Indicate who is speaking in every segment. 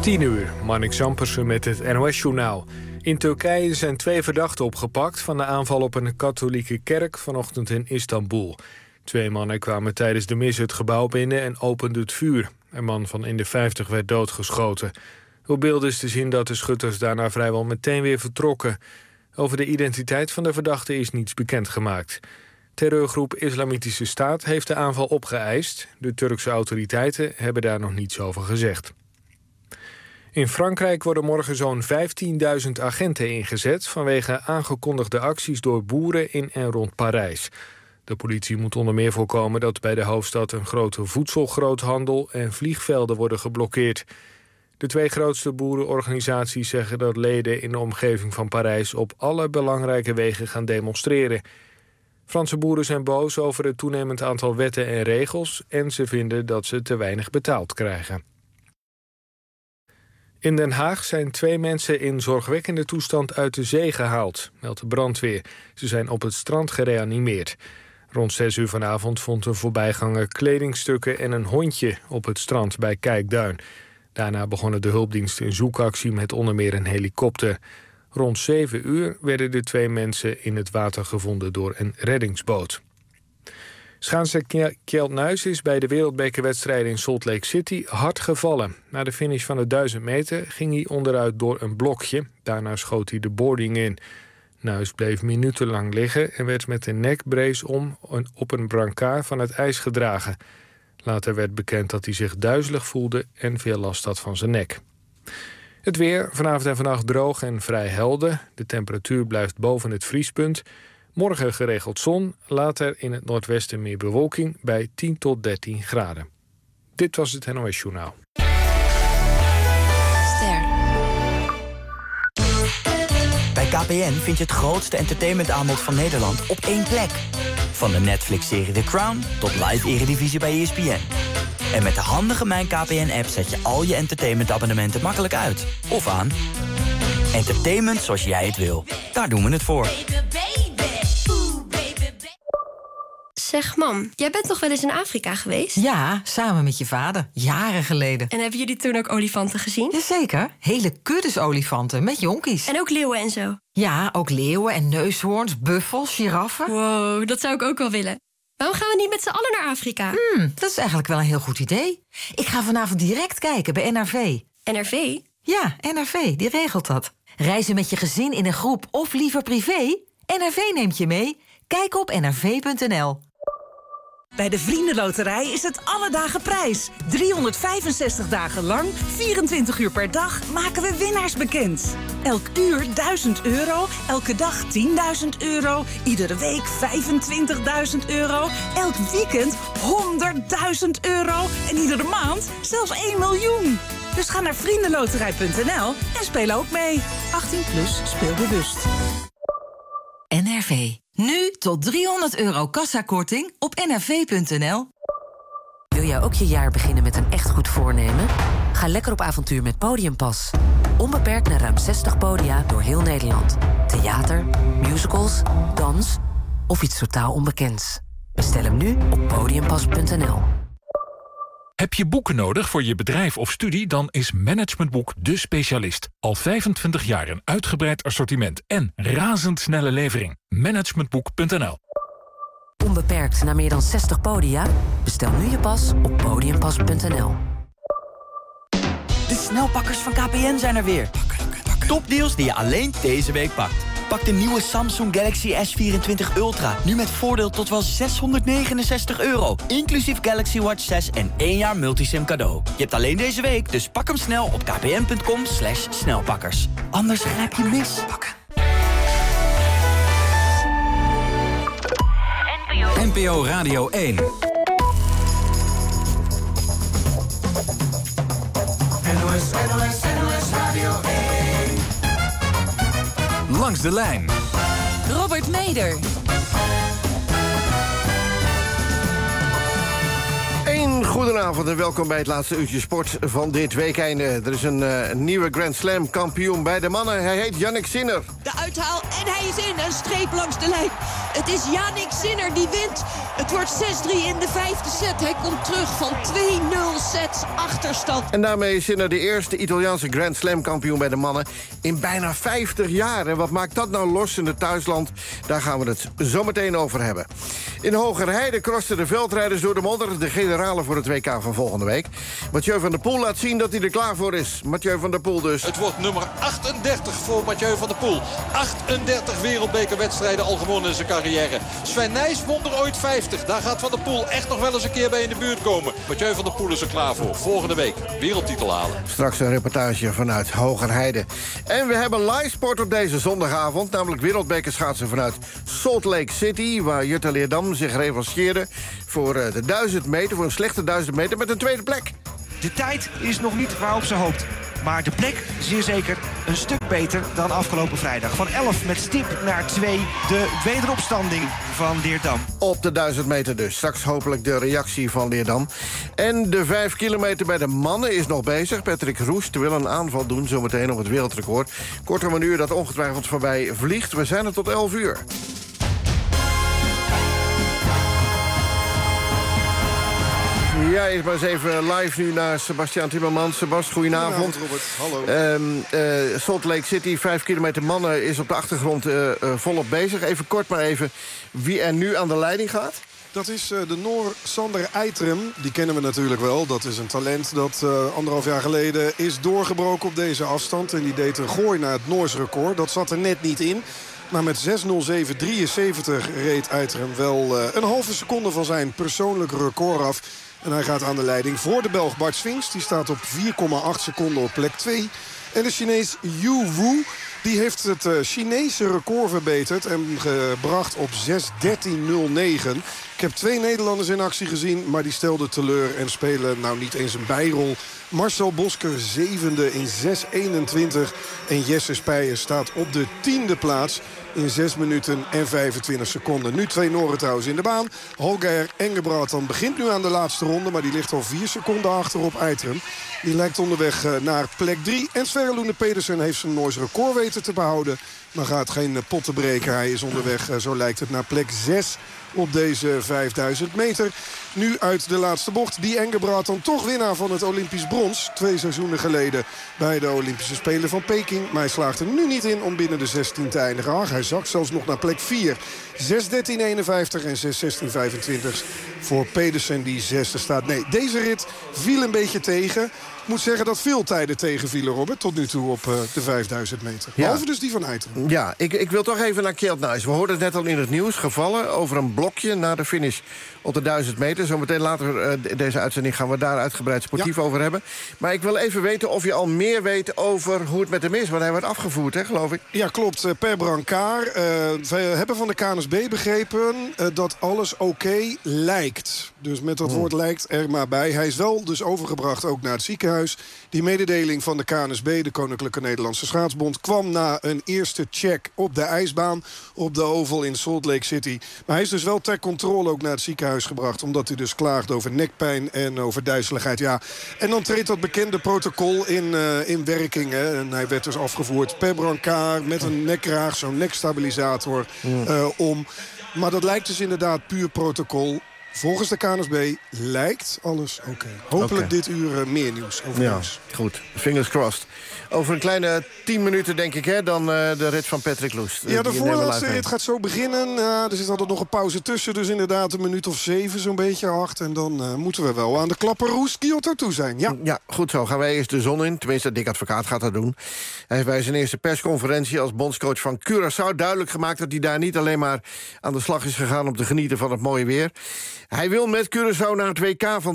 Speaker 1: 10:00, Marnix Zampersen met het NOS-journaal. In Turkije zijn 2 verdachten opgepakt van de aanval op een katholieke kerk vanochtend in Istanbul. 2 mannen kwamen tijdens de mis het gebouw binnen en openden het vuur. Een man van in de 50 werd doodgeschoten. Op beelden is te zien dat de schutters daarna vrijwel meteen weer vertrokken. Over de identiteit van de verdachten is niets bekendgemaakt. Terreurgroep Islamitische Staat heeft de aanval opgeëist. De Turkse autoriteiten hebben daar nog niets over gezegd. In Frankrijk worden morgen zo'n 15.000 agenten ingezet vanwege aangekondigde acties door boeren in en rond Parijs. De politie moet onder meer voorkomen dat bij de hoofdstad een grote voedselgroothandel en vliegvelden worden geblokkeerd. De 2 grootste boerenorganisaties zeggen dat leden in de omgeving van Parijs op alle belangrijke wegen gaan demonstreren. Franse boeren zijn boos over het toenemend aantal wetten en regels en ze vinden dat ze te weinig betaald krijgen. In Den Haag zijn 2 mensen in zorgwekkende toestand uit de zee gehaald, meldt de brandweer. Ze zijn op het strand gereanimeerd. Rond 6:00 vanavond vond een voorbijganger kledingstukken en een hondje op het strand bij Kijkduin. Daarna begonnen de hulpdiensten een zoekactie met onder meer een helikopter. Rond 7:00 werden de 2 mensen in het water gevonden door een reddingsboot. Schaatser Kjeld Nuis is bij de wereldbekerwedstrijden in Salt Lake City hard gevallen. Na de finish van de 1000 meter ging hij onderuit door een blokje. Daarna schoot hij de boarding in. Nuis bleef minutenlang liggen en werd met een nekbrace op een brancard van het ijs gedragen. Later werd bekend dat hij zich duizelig voelde en veel last had van zijn nek. Het weer, vanavond en vannacht droog en vrij helder. De temperatuur blijft boven het vriespunt. Morgen geregeld zon, later in het noordwesten meer bewolking bij 10 tot 13 graden. Dit was het NOS-journaal.
Speaker 2: Bij KPN vind je het grootste entertainmentaanbod van Nederland op één plek. Van de Netflix-serie The Crown tot live Eredivisie bij ESPN. En met de handige Mijn KPN-app zet je al je entertainmentabonnementen makkelijk uit. Of aan. Entertainment zoals jij het wil. Daar doen we het voor.
Speaker 3: Zeg, mam, jij bent toch wel eens in Afrika geweest?
Speaker 4: Ja, samen met je vader. Jaren geleden.
Speaker 3: En hebben jullie toen ook olifanten gezien?
Speaker 4: Jazeker. Hele kuddes olifanten met jonkies.
Speaker 3: En ook leeuwen en zo?
Speaker 4: Ja, ook leeuwen en neushoorns, buffels, giraffen.
Speaker 3: Wow, dat zou ik ook wel willen. Waarom gaan we niet met z'n allen naar Afrika?
Speaker 4: Dat is eigenlijk wel een heel goed idee. Ik ga vanavond direct kijken bij NRV.
Speaker 3: NRV?
Speaker 4: Ja, NRV, die regelt dat. Reizen met je gezin in een groep of liever privé? NRV neemt je mee. Kijk op nrv.nl.
Speaker 5: Bij de Vriendenloterij is het alle dagen prijs. 365 dagen lang, 24 uur per dag maken we winnaars bekend. Elk uur 1.000 euro, elke dag 10.000 euro, iedere week 25.000 euro, elk weekend 100.000 euro en iedere maand zelfs 1 miljoen. Dus ga naar vriendenloterij.nl en speel ook mee. 18 plus, speel bewust.
Speaker 4: NRV. Nu tot 300 euro kassakorting op nrv.nl.
Speaker 6: Wil jij ook je jaar beginnen met een echt goed voornemen? Ga lekker op avontuur met Podiumpas. Onbeperkt naar ruim 60 podia door heel Nederland. Theater, musicals, dans of iets totaal onbekends. Bestel hem nu op podiumpas.nl.
Speaker 7: Heb je boeken nodig voor je bedrijf of studie? Dan is Managementboek de specialist. Al 25 jaar een uitgebreid assortiment en razendsnelle levering. Managementboek.nl.
Speaker 6: Onbeperkt naar meer dan 60 podia? Bestel nu je pas op podiumpas.nl.
Speaker 2: De snelpakkers van KPN zijn er weer. Topdeals die je alleen deze week pakt. Pak de nieuwe Samsung Galaxy S24 Ultra. Nu met voordeel tot wel €669. Inclusief Galaxy Watch 6 en 1 jaar multisim cadeau. Je hebt alleen deze week, dus pak hem snel op kpn.com/snelpakkers. Anders grijp je mis.
Speaker 8: NPO Radio 1.
Speaker 9: NOS Radio 1.
Speaker 8: Langs de lijn.
Speaker 4: Robert Meder.
Speaker 10: Goedenavond en welkom bij het laatste uurtje sport van dit weekende. Er is een nieuwe Grand Slam kampioen bij de mannen. Hij heet Jannik Sinner.
Speaker 11: De uithaal en hij is in. Een streep langs de lijn. Het is Jannik Sinner die wint Het wordt 6-3 in de 5e set. Hij komt terug van 2-0 sets achterstand.
Speaker 10: En daarmee is Sinner de eerste Italiaanse Grand Slam kampioen bij de mannen in bijna 50 jaar. En wat maakt dat nou los in het thuisland? Daar gaan we het zo meteen over hebben. In Hogerheide crossen de veldrijders door de modder, de generale voor het WK van volgende week. Mathieu van der Poel laat zien dat hij er klaar voor is. Mathieu van der Poel dus.
Speaker 12: Het wordt nummer 38 voor Mathieu van der Poel. 38 wereldbekerwedstrijden al gewonnen in zijn carrière. Sven Nys won er ooit 50. Daar gaat Van der Poel echt nog wel eens een keer bij in de buurt komen. Mathieu van der Poel is er klaar voor. Volgende week wereldtitel halen.
Speaker 10: Straks een reportage vanuit Hogerheide. En we hebben live sport op deze zondagavond. Namelijk wereldbekerschaatsen vanuit Salt Lake City. Waar Jutta Leerdam zich revancheerde voor de 1000 meter. Voor een slechte 1000 meter met een tweede plek.
Speaker 13: De tijd is nog niet waarop ze hoopt. Maar de plek zeer zeker een stuk beter dan afgelopen vrijdag. Van 11 met stip naar 2. De wederopstanding van Leerdam.
Speaker 10: Op de 1000 meter dus. Straks hopelijk de reactie van Leerdam. En de 5 kilometer bij de mannen is nog bezig. Patrick Roest wil een aanval doen zometeen op het wereldrecord. Kortom een uur dat ongetwijfeld voorbij vliegt. We zijn er tot 11 uur. Ja, eerst maar eens even live nu naar Sebastiaan Timmermans. Sebast, goedenavond.
Speaker 14: Robert, hallo.
Speaker 10: Salt Lake City, 5 kilometer mannen is op de achtergrond volop bezig. Even kort maar even wie er nu aan de leiding gaat.
Speaker 14: Dat is de Noor Sander Eitrem. Die kennen we natuurlijk wel. Dat is een talent dat 1,5 jaar geleden is doorgebroken op deze afstand. En die deed een gooi naar het Noors record. Dat zat er net niet in. Maar met 6:07:73 reed Eitrem wel een halve seconde van zijn persoonlijke record af. En hij gaat aan de leiding voor de Belg Bart Swings. Die staat op 4,8 seconden op plek 2. En de Chinees Yu Wu, die heeft het Chinese record verbeterd en gebracht op 6:13:09. Ik heb 2 Nederlanders in actie gezien, maar die stelden teleur en spelen nou niet eens een bijrol. Marcel Bosker 7e in 6:21 en Jesse Speijer staat op de 10e plaats in 6 minuten en 25 seconden. Nu 2 Noren trouwens in de baan. Holger Engebrat begint nu aan de laatste ronde, maar die ligt al 4 seconden achter op Eitrem. Die lijkt onderweg naar plek 3. En Sverre Lune Pedersen heeft zijn Noors record weten te behouden, maar gaat geen potten breken. Hij is onderweg, zo lijkt het, naar plek 6 op deze 5000 meter. Nu uit de laatste bocht. Die Engebrat dan toch winnaar van het Olympisch brons. 2 seizoenen geleden bij de Olympische Spelen van Peking. Maar hij slaagt er nu niet in om binnen de 16 te eindigen. Ach, hij zakt zelfs nog naar plek 4. 6:13:51 en 6:16:25 voor Pedersen die 6e staat. Nee, deze rit viel een beetje tegen. Ik moet zeggen dat veel tijden tegenvielen, Robert, tot nu toe op de 5000 meter. Behalve
Speaker 10: Ja.
Speaker 14: dus die van Eitrem.
Speaker 10: Ja, ik wil toch even naar Kjeld Nuis. We hoorden het net al in het nieuws gevallen over een blokje na de finish op de 1000 meter. Zometeen later deze uitzending gaan we daar uitgebreid sportief over hebben. Maar ik wil even weten of je al meer weet over hoe het met hem is. Want hij wordt afgevoerd, hè, geloof ik.
Speaker 14: Ja, klopt. Per brancard. We hebben van de KNSB begrepen dat alles oké lijkt. Dus met dat woord lijkt er maar bij. Hij is wel dus overgebracht ook naar het ziekenhuis. Die mededeling van de KNSB, de Koninklijke Nederlandse Schaatsbond, kwam na een eerste check op de ijsbaan op de Oval in Salt Lake City. Maar hij is dus wel ter controle ook naar het ziekenhuis gebracht, omdat hij dus klaagt over nekpijn en over duizeligheid. Ja. En dan treedt dat bekende protocol in werking. Hè. En hij werd dus afgevoerd per brancard met een nekkraag, zo'n nekstabilisator om. Maar dat lijkt dus inderdaad puur protocol. Volgens de KNSB lijkt alles oké. Hopelijk dit uur meer nieuws over nieuws.
Speaker 10: Goed. Fingers crossed. Over een kleine 10 minuten, denk ik, hè, dan de rit van Patrick Loest.
Speaker 14: Ja, de voorlaatste rit gaat zo beginnen. Er zit altijd nog een pauze tussen. Dus inderdaad een minuut of 7, zo'n beetje 8. En dan moeten we wel aan de klapperroes Kyoto toe zijn. Ja,
Speaker 10: goed zo. Gaan wij eerst de zon in. Tenminste, Dick Advocaat gaat dat doen. Hij heeft bij zijn eerste persconferentie als bondscoach van Curaçao duidelijk gemaakt dat hij daar niet alleen maar aan de slag is gegaan om te genieten van het mooie weer. Hij wil met Curaçao naar het WK van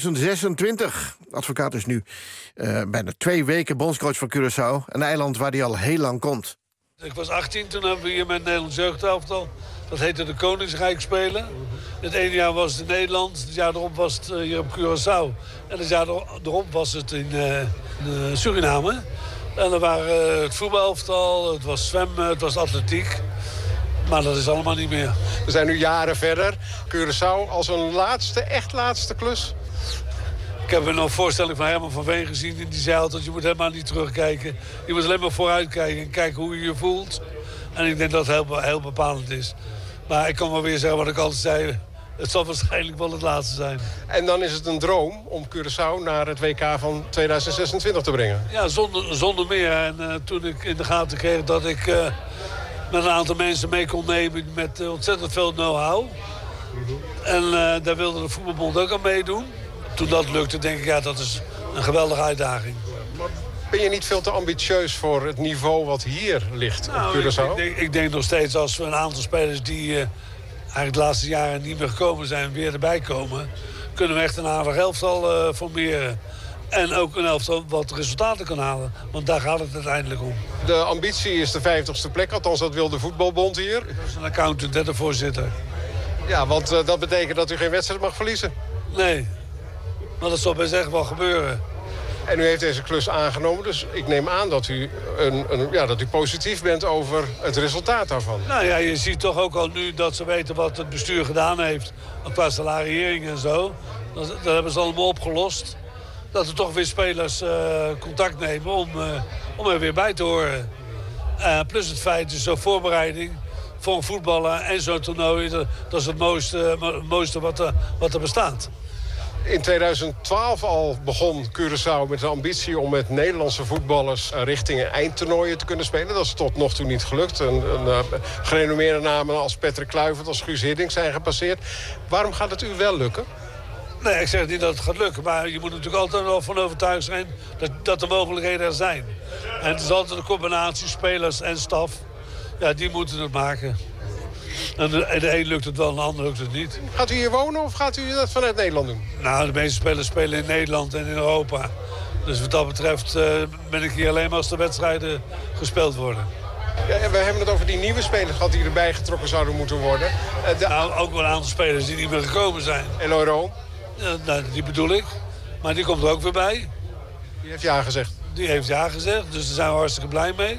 Speaker 10: 2026. Advocaat is nu bijna 2 weken bondscoach van Curaçao. Een eiland waar hij al heel lang komt.
Speaker 15: Ik was 18, toen hebben we hier met Nederlands jeugdelftal. Dat heette de Koningsrijk spelen. Het ene jaar was het in Nederland, het jaar erop was het hier op Curaçao. En het jaar erop was het in Suriname. En er waren het voetbalelftal, het was zwemmen, het was atletiek. Maar dat is allemaal niet meer.
Speaker 16: We zijn nu jaren verder. Curaçao als een echt laatste klus.
Speaker 15: Ik heb een voorstelling van Herman van Veen gezien. Die zei altijd, je moet helemaal niet terugkijken. Je moet alleen maar vooruitkijken en kijken hoe je je voelt. En ik denk dat het heel bepalend is. Maar ik kan wel weer zeggen wat ik altijd zei. het zal waarschijnlijk wel het laatste zijn.
Speaker 16: En dan is het een droom om Curaçao naar het WK van 2026 te brengen.
Speaker 15: Ja, zonder meer. En toen ik in de gaten kreeg dat ik met een aantal mensen mee kon nemen met ontzettend veel know-how. En daar wilde de voetbalbond ook aan meedoen. Toen dat lukte, denk ik, ja, dat is een geweldige uitdaging.
Speaker 16: Ben je niet veel te ambitieus voor het niveau wat hier ligt op Curaçao?
Speaker 15: Ik denk nog steeds als we een aantal spelers die eigenlijk de laatste jaren niet meer gekomen zijn, weer erbij komen, kunnen we echt een aardig elftal formeren. En ook een elftal wat resultaten kan halen. Want daar gaat het uiteindelijk om.
Speaker 16: De ambitie is de 50ste plek, althans dat wil de voetbalbond hier.
Speaker 15: Dat is een accountant en de voorzitter.
Speaker 16: Ja, want dat betekent dat u geen wedstrijd mag verliezen.
Speaker 15: Nee, maar dat zal best echt wel gebeuren.
Speaker 16: En u heeft deze klus aangenomen, dus ik neem aan dat u, dat u positief bent over het resultaat daarvan.
Speaker 15: Nou ja, je ziet toch ook al nu dat ze weten wat het bestuur gedaan heeft. Qua salariering en zo. Dat hebben ze allemaal opgelost. Dat er toch weer spelers contact nemen om er weer bij te horen. Plus het feit, dus zo'n voorbereiding voor een voetballer en zo'n toernooi, dat is het mooiste wat er bestaat.
Speaker 16: In 2012 al begon Curaçao met de ambitie om met Nederlandse voetballers richting eindtoernooien te kunnen spelen. Dat is tot nog toe niet gelukt. Een gerenommeerde namen als Patrick Kluivert, als Guus Hiddink zijn gepasseerd. Waarom gaat het u wel lukken?
Speaker 15: Nee, ik zeg niet dat het gaat lukken. Maar je moet natuurlijk altijd wel van overtuigd zijn dat de mogelijkheden er zijn. En het is altijd een combinatie, spelers en staf. Ja, die moeten het maken. En de een lukt het wel en de ander lukt het niet.
Speaker 16: Gaat u hier wonen of gaat u dat vanuit Nederland doen?
Speaker 15: Nou, de meeste spelers spelen in Nederland en in Europa. Dus wat dat betreft ben ik hier alleen maar als de wedstrijden gespeeld worden.
Speaker 16: Ja, we hebben het over die nieuwe spelers gehad die erbij getrokken zouden moeten worden.
Speaker 15: Ook wel een aantal spelers die niet meer gekomen zijn.
Speaker 16: En Oro?
Speaker 15: Nou, die bedoel ik. Maar die komt er ook weer bij.
Speaker 16: Die heeft ja gezegd?
Speaker 15: Die heeft ja gezegd, dus daar zijn we hartstikke blij mee.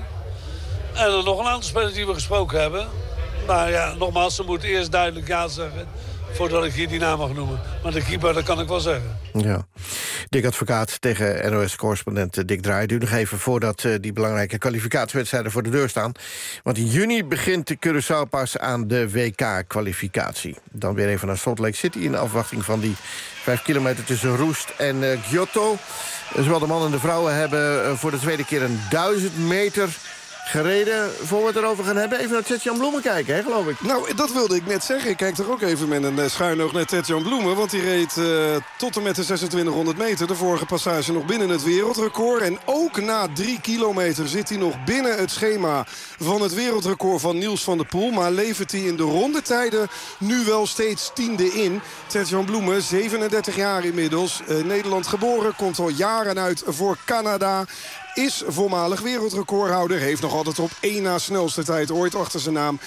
Speaker 15: En er nog een aantal spelers die we gesproken hebben. Maar ja, nogmaals, ze moeten eerst duidelijk ja zeggen voordat ik hier die naam mag noemen. Maar de keeper, dat kan ik wel zeggen.
Speaker 10: Ja. Dick Advocaat tegen NOS-correspondent Dick Draai. Doe nog even voordat die belangrijke kwalificatiewedstrijden voor de deur staan. Want in juni begint de Curaçao pas aan de WK-kwalificatie. Dan weer even naar Salt Lake City in afwachting van die 5 kilometer tussen Roest en Kyoto. Zowel de mannen en de vrouwen hebben voor de tweede keer een 1000 meter... gereden. Voor we het erover gaan hebben, even naar Tert-Jan Bloemen kijken, hè, geloof ik.
Speaker 14: Nou, dat wilde ik net zeggen. Ik kijk er ook even met een schuin oog naar Tert-Jan Bloemen. Want die reed tot en met de 2600 meter. De vorige passage nog binnen het wereldrecord. En ook na 3 kilometer zit hij nog binnen het schema van het wereldrecord van Niels van der Poel. Maar levert hij in de rondetijden nu wel steeds 10e in. Tert-Jan Bloemen, 37 jaar inmiddels. Nederland geboren, komt al jaren uit voor Canada. Is voormalig wereldrecordhouder. Heeft nog altijd op 1 na snelste tijd ooit achter zijn naam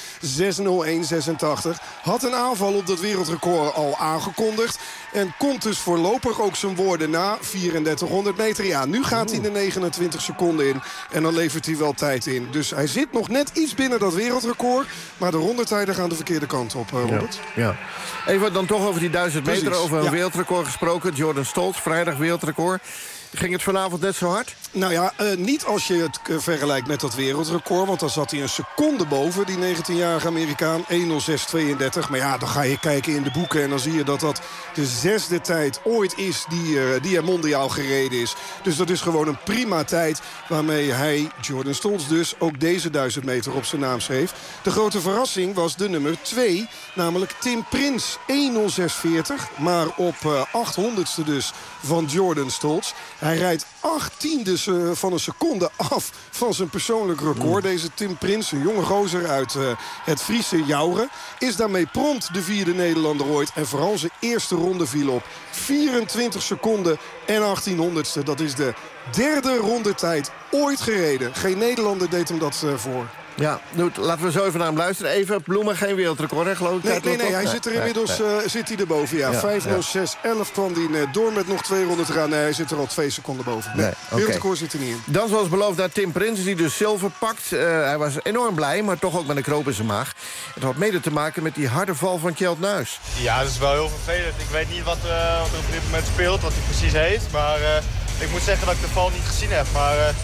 Speaker 14: 6:01:86. Had een aanval op dat wereldrecord al aangekondigd. En komt dus voorlopig ook zijn woorden na. 3400 meter. Ja, nu gaat hij de 29 seconden in. En dan levert hij wel tijd in. Dus hij zit nog net iets binnen dat wereldrecord. Maar de rondetijden gaan de verkeerde kant op, Robert.
Speaker 10: Ja. Even dan toch over die 1000 meter.
Speaker 14: Precies.
Speaker 10: Over een wereldrecord gesproken. Jordan Stoltz, vrijdag wereldrecord. Ging het vanavond net zo hard?
Speaker 14: Nou ja, niet als je het vergelijkt met dat wereldrecord. Want dan zat hij een seconde boven, die 19-jarige Amerikaan. 1:06:32. Maar ja, dan ga je kijken in de boeken. En dan zie je dat dat de 6e tijd ooit is die er mondiaal gereden is. Dus dat is gewoon een prima tijd waarmee hij, Jordan Stoltz dus, ook deze 1000 meter op zijn naam schreef. De grote verrassing was de nummer 2, namelijk Tim Prins. 1:06:40. Maar op 800ste dus van Jordan Stoltz. Hij rijdt 18e van een seconde af van zijn persoonlijk record. Deze Tim Prins, een jonge gozer uit het Friese Jouren, is daarmee prompt de 4e Nederlander ooit. En vooral zijn eerste ronde viel op 24 seconden en 1800ste. Dat is de 3e rondetijd ooit gereden. Geen Nederlander deed hem dat voor.
Speaker 10: Ja, laten we zo even naar hem luisteren. Even, Bloemen, geen wereldrecord, hè, geloof ik?
Speaker 14: Nee, hij zit er inmiddels zit hij erboven. Ja. 5:06:11 kwam hij net door met nog 200 te gaan. Nee, hij zit er al 2 seconden boven. Nee, wereldrecord zit er niet in.
Speaker 10: Dan zoals beloofd naar Tim Prins, die dus zilver pakt. Hij was enorm blij, maar toch ook met een knoop in zijn maag. Het had mede te maken met die harde val van Kjeld Nuis.
Speaker 17: Ja, dat is wel heel vervelend. Ik weet niet wat er op dit moment speelt, wat hij precies heeft. Maar ik moet zeggen dat ik de val niet gezien heb. Maar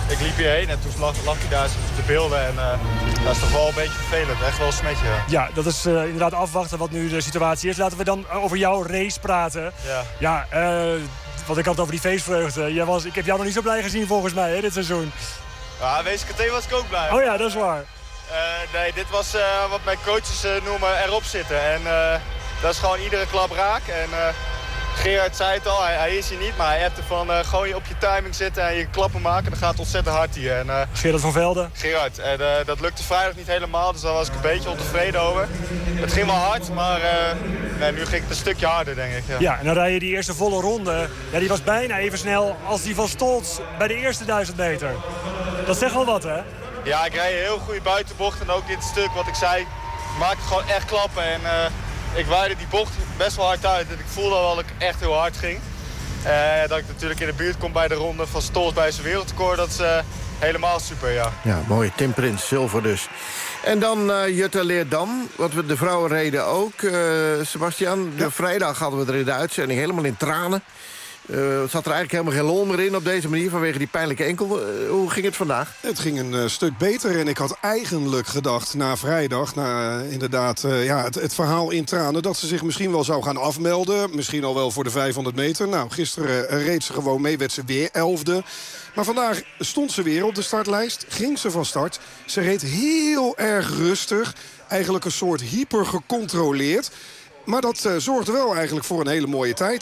Speaker 17: ik liep hierheen en toen lag hij daar op de beelden. En dat is toch wel een beetje vervelend. Echt wel een smetje.
Speaker 18: Ja, dat is inderdaad afwachten wat nu de situatie is. Laten we dan over jouw race praten. Ja, want ik had het over die feestvreugde. Ik heb jou nog niet zo blij gezien volgens mij, hè, dit seizoen.
Speaker 17: Ja, WCKT was ik ook blij.
Speaker 18: Oh ja, dat is waar.
Speaker 17: Nee, dit was wat mijn coaches noemen erop zitten. En dat is gewoon iedere klap raak. En Gerard zei het al, hij is hier niet, maar hij hebt ervan gewoon op je timing zitten en je klappen maken. Dan gaat het ontzettend hard hier. En,
Speaker 18: Gerard van Velden?
Speaker 17: Gerard. En dat lukte vrijdag niet helemaal, dus daar was ik een beetje ontevreden over. Het ging wel hard, maar nu ging het een stukje harder, denk ik.
Speaker 18: Ja, en dan rij je die eerste volle ronde. Ja, die was bijna even snel als die van Stolz bij de eerste 1000 meter. Dat zegt wel wat, hè?
Speaker 17: Ja, ik rijd een heel goede buitenbocht en ook dit stuk wat ik zei, maakte gewoon echt klappen. En ik waaide die bocht best wel hard uit en ik voelde wel dat ik echt heel hard ging. Dat ik natuurlijk in de buurt kom bij de ronde van Stolz bij zijn wereldrecord, dat is helemaal super, ja.
Speaker 10: Ja, mooi. Tim Prins, zilver dus. En dan Jutta Leerdam, wat we de vrouwen reden ook. Sebastian, de vrijdag hadden we er in de uitzending helemaal in tranen. Zat er eigenlijk helemaal geen lol meer in op deze manier vanwege die pijnlijke enkel. Hoe ging het vandaag?
Speaker 14: Het ging een stuk beter en ik had eigenlijk gedacht na vrijdag, inderdaad het verhaal in tranen, dat ze zich misschien wel zou gaan afmelden. Misschien al wel voor de 500 meter. Nou, gisteren reed ze gewoon mee, werd ze weer 11e. Maar vandaag stond ze weer op de startlijst, ging ze van start. Ze reed heel erg rustig, eigenlijk een soort hyper gecontroleerd. Maar dat zorgde wel eigenlijk voor een hele mooie tijd.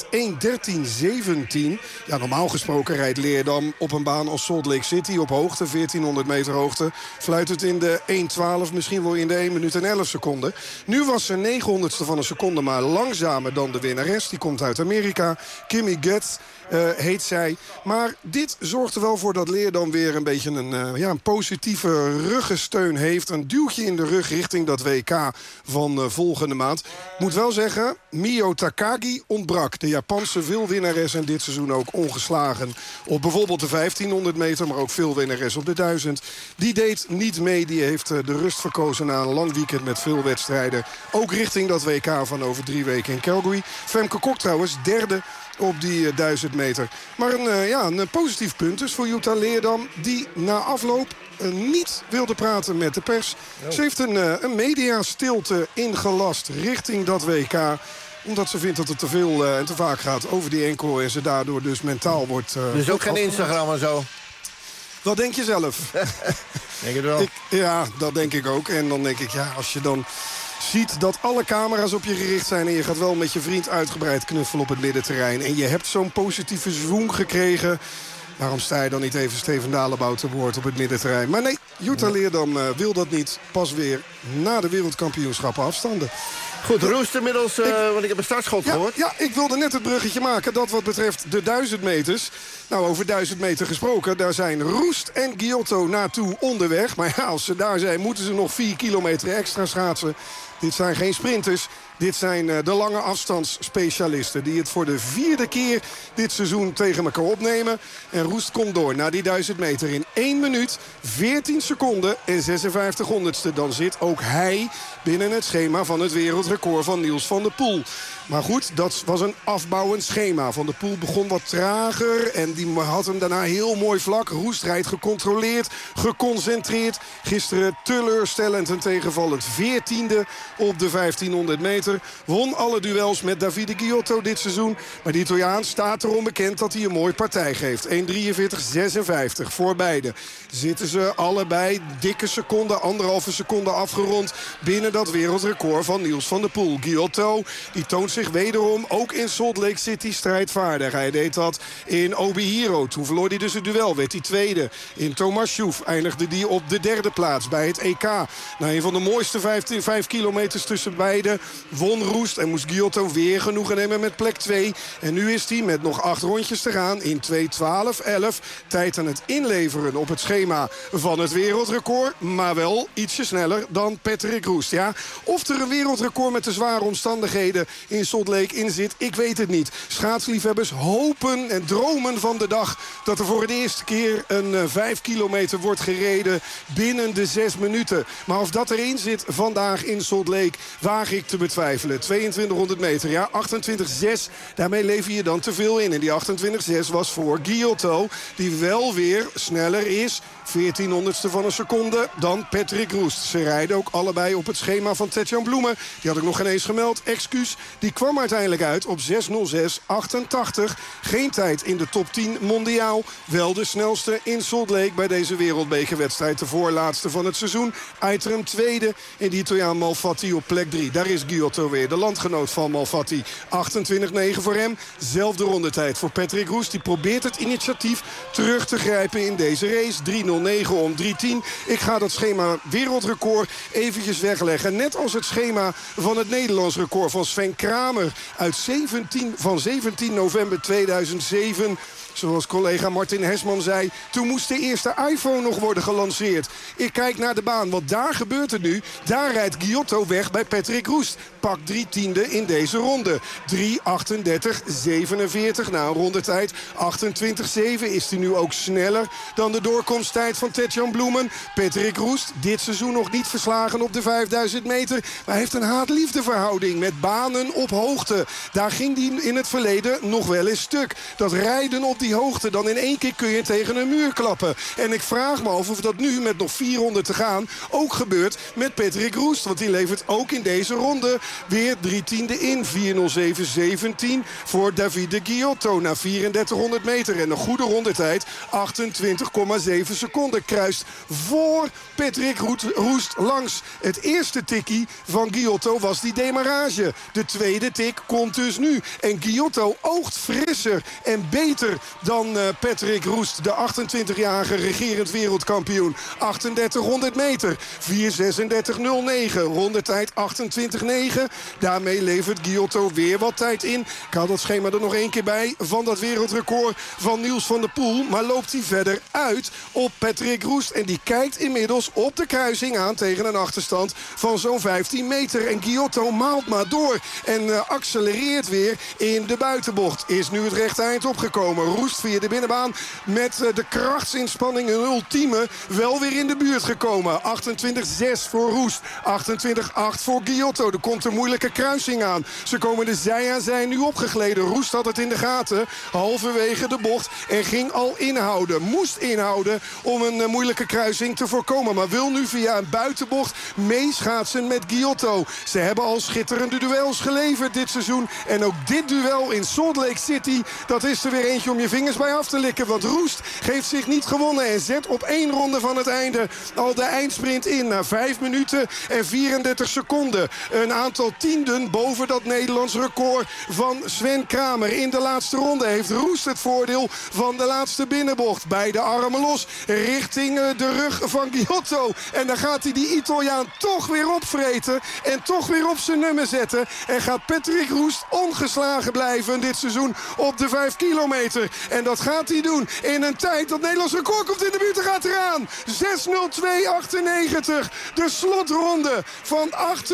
Speaker 14: 1:13:17. Ja, normaal gesproken rijdt Leerdam op een baan als Salt Lake City op hoogte. 1400 meter hoogte. Fluit het in de 1:12, misschien wel in de 1 minuut en 11 seconden. Nu was ze 900ste van een seconde maar langzamer dan de winnares. Die komt uit Amerika. Kimmy Getz heet zij. Maar dit zorgt er wel voor dat Leerdam weer een beetje een positieve ruggensteun heeft. Een duwtje in de rug richting dat WK van volgende maand. Moet wel zeggen, Mio Takagi ontbrak. De Japanse veelwinnares en dit seizoen ook ongeslagen op bijvoorbeeld de 1500 meter, maar ook veel winnares op de 1000. Die deed niet mee. Die heeft de rust verkozen na een lang weekend met veel wedstrijden. Ook richting dat WK van over 3 weken in Calgary. Femke Kok trouwens, derde op die 1000 meter. Maar een positief punt dus voor Jutta Leerdam, die na afloop niet wilde praten met de pers. Ze heeft een mediastilte ingelast richting dat WK. Omdat ze vindt dat het te veel en te vaak gaat over die enkel. En ze daardoor dus mentaal wordt...
Speaker 10: dus ook geen Instagram en zo?
Speaker 14: Wat denk je zelf?
Speaker 10: Denk je wel?
Speaker 14: Ja, dat denk ik ook. En dan denk ik, als je dan ziet dat alle camera's op je gericht zijn en je gaat wel met je vriend uitgebreid knuffelen op het middenterrein en je hebt zo'n positieve zwoeng gekregen, waarom sta je dan niet even Steven Dalebout te woord op het middenterrein? Maar nee, Jutta Leerdam wil dat niet. Pas weer na de wereldkampioenschappen afstanden.
Speaker 10: Goed, Roest inmiddels, want ik heb een startschot gehoord.
Speaker 14: Ja, ik wilde net het bruggetje maken. Dat wat betreft de 1000 meters. Nou, over 1000 meter gesproken. Daar zijn Roest en Giotto naartoe onderweg. Maar als ze daar zijn, moeten ze nog 4 kilometer extra schaatsen. Dit zijn geen sprinters. Dit zijn de lange afstandsspecialisten die het voor de 4e keer dit seizoen tegen elkaar opnemen. En Roest komt door naar die 1000 meter in 1 minuut, 14 seconden en 56 honderdste. Dan zit ook hij binnen het schema van het wereldrecord van Niels van der Poel. Maar goed, dat was een afbouwend schema. Van der Poel begon wat trager en die had hem daarna heel mooi vlak. Roest rijdt gecontroleerd, geconcentreerd. Gisteren teleurstellend en tegenvallend 14e op de 1500 meter. Won alle duels met Davide Giotto dit seizoen. Maar de Italiaan staat erom bekend dat hij een mooi partij geeft. 1:43:56 voor beide. Zitten ze allebei dikke seconde, 1,5 seconde afgerond binnen dat wereldrecord van Niels van der Poel. Giotto, die toont zich wederom ook in Salt Lake City strijdvaardig. Hij deed dat in Obihiro. Toen verloor hij dus het duel, werd hij tweede. In Tomasjov eindigde hij op de 3e plaats bij het EK. Na een van de mooiste 5 kilometers tussen beiden won Roest en moest Giotto weer genoegen nemen met plek 2. En nu is hij met nog 8 rondjes te gaan in 2:12:11. Tijd aan het inleveren op het schema van het wereldrecord. Maar wel ietsje sneller dan Patrick Roest. Ja, of er een wereldrecord door met de zware omstandigheden in Salt Lake in zit? Ik weet het niet. Schaatsliefhebbers hopen en dromen van de dag dat er voor de eerste keer een 5 kilometer wordt gereden binnen de 6 minuten. Maar of dat erin zit vandaag in Salt Lake, waag ik te betwijfelen. 2200 meter, ja, 28,6. Daarmee lever je dan te veel in. En die 28,6 was voor Giotto, die wel weer sneller is, 1400ste van een seconde, dan Patrick Roest. Ze rijden ook allebei op het schema van Tetjan Bloemen. Die had ik nog geen eens gemeld, excuus. Die kwam uiteindelijk uit op 6:06:88. Geen tijd in de top 10 mondiaal. Wel de snelste in Salt Lake bij deze wereldbekerwedstrijd. De voorlaatste van het seizoen. Eitrim tweede en die Italiaan Malfatti op plek 3. Daar is Giotto weer, de landgenoot van Malfatti. 28,9 voor hem. Zelfde rondetijd voor Patrick Roest. Die probeert het initiatief terug te grijpen in deze race. 3:09 om 3:10. Ik ga dat schema wereldrecord eventjes wegleggen. Net als het schema van het Nederlands record van Sven Kramer uit 17 november 2007. Zoals collega Martin Hesman zei, toen moest de eerste iPhone nog worden gelanceerd. Ik kijk naar de baan, want daar gebeurt het nu. Daar rijdt Giotto weg bij Patrick Roest. Pak 3/10 in deze ronde. 3:38:47 na een rondetijd. 28:7 is hij nu ook sneller dan de doorkomsttijd van Tetjan Bloemen. Patrick Roest, dit seizoen nog niet verslagen op de 5000 meter. Maar hij heeft een haat-liefde verhouding met banen op hoogte. Daar ging hij in het verleden nog wel eens stuk. Dat rijden op die hoogte, dan in één keer kun je tegen een muur klappen. En ik vraag me af of dat nu met nog 400 te gaan ook gebeurt met Patrick Roest. Want die levert ook in deze ronde weer 3/10 in. 4:07:17 voor Davide Giotto na 3400 meter. En een goede rondetijd, 28,7 seconden. Kruist voor Patrick Roest langs. Het eerste tikkie van Giotto was die demarrage. De tweede tik komt dus nu. En Giotto oogt frisser en beter dan Patrick Roest, de 28-jarige regerend wereldkampioen. 3800 meter, 4:36:09. Rondetijd 28:9. Daarmee levert Giotto weer wat tijd in. Ik haal dat schema er nog één keer bij van dat wereldrecord van Niels van der Poel. Maar loopt hij verder uit op Patrick Roest. En die kijkt inmiddels op de kruising aan tegen een achterstand van zo'n 15 meter. En Giotto maalt maar door en accelereert weer in de buitenbocht. Is nu het rechte eind opgekomen. Roest via de binnenbaan met de krachtsinspanning een ultieme wel weer in de buurt gekomen. 28:6 voor Roest. 28:8 voor Giotto. Er komt een moeilijke kruising aan. Ze komen de zij aan zij nu opgegleden. Roest had het in de gaten. Halverwege de bocht en ging al inhouden. Moest inhouden om een moeilijke kruising te voorkomen. Maar wil nu via een buitenbocht meeschaatsen met Giotto. Ze hebben al schitterende duels geleverd dit seizoen. En ook dit duel in Salt Lake City, dat is er weer eentje om je vingers bij af te likken. Want Roest geeft zich niet gewonnen en zet op 1 ronde van het einde al de eindsprint in. Na 5 minuten en 34 seconden. Een aantal tienden boven dat Nederlands record van Sven Kramer. In de laatste ronde heeft Roest het voordeel van de laatste binnenbocht. Beide armen los richting de rug van Giotto. En dan gaat hij die Italiaan toch weer opvreten en toch weer op zijn nummer zetten. En gaat Patrick Roest ongeslagen blijven dit seizoen op de 5 kilometer. En dat gaat hij doen in een tijd dat Nederlands record komt in de buurt en gaat eraan. 6:02:98. De slotronde van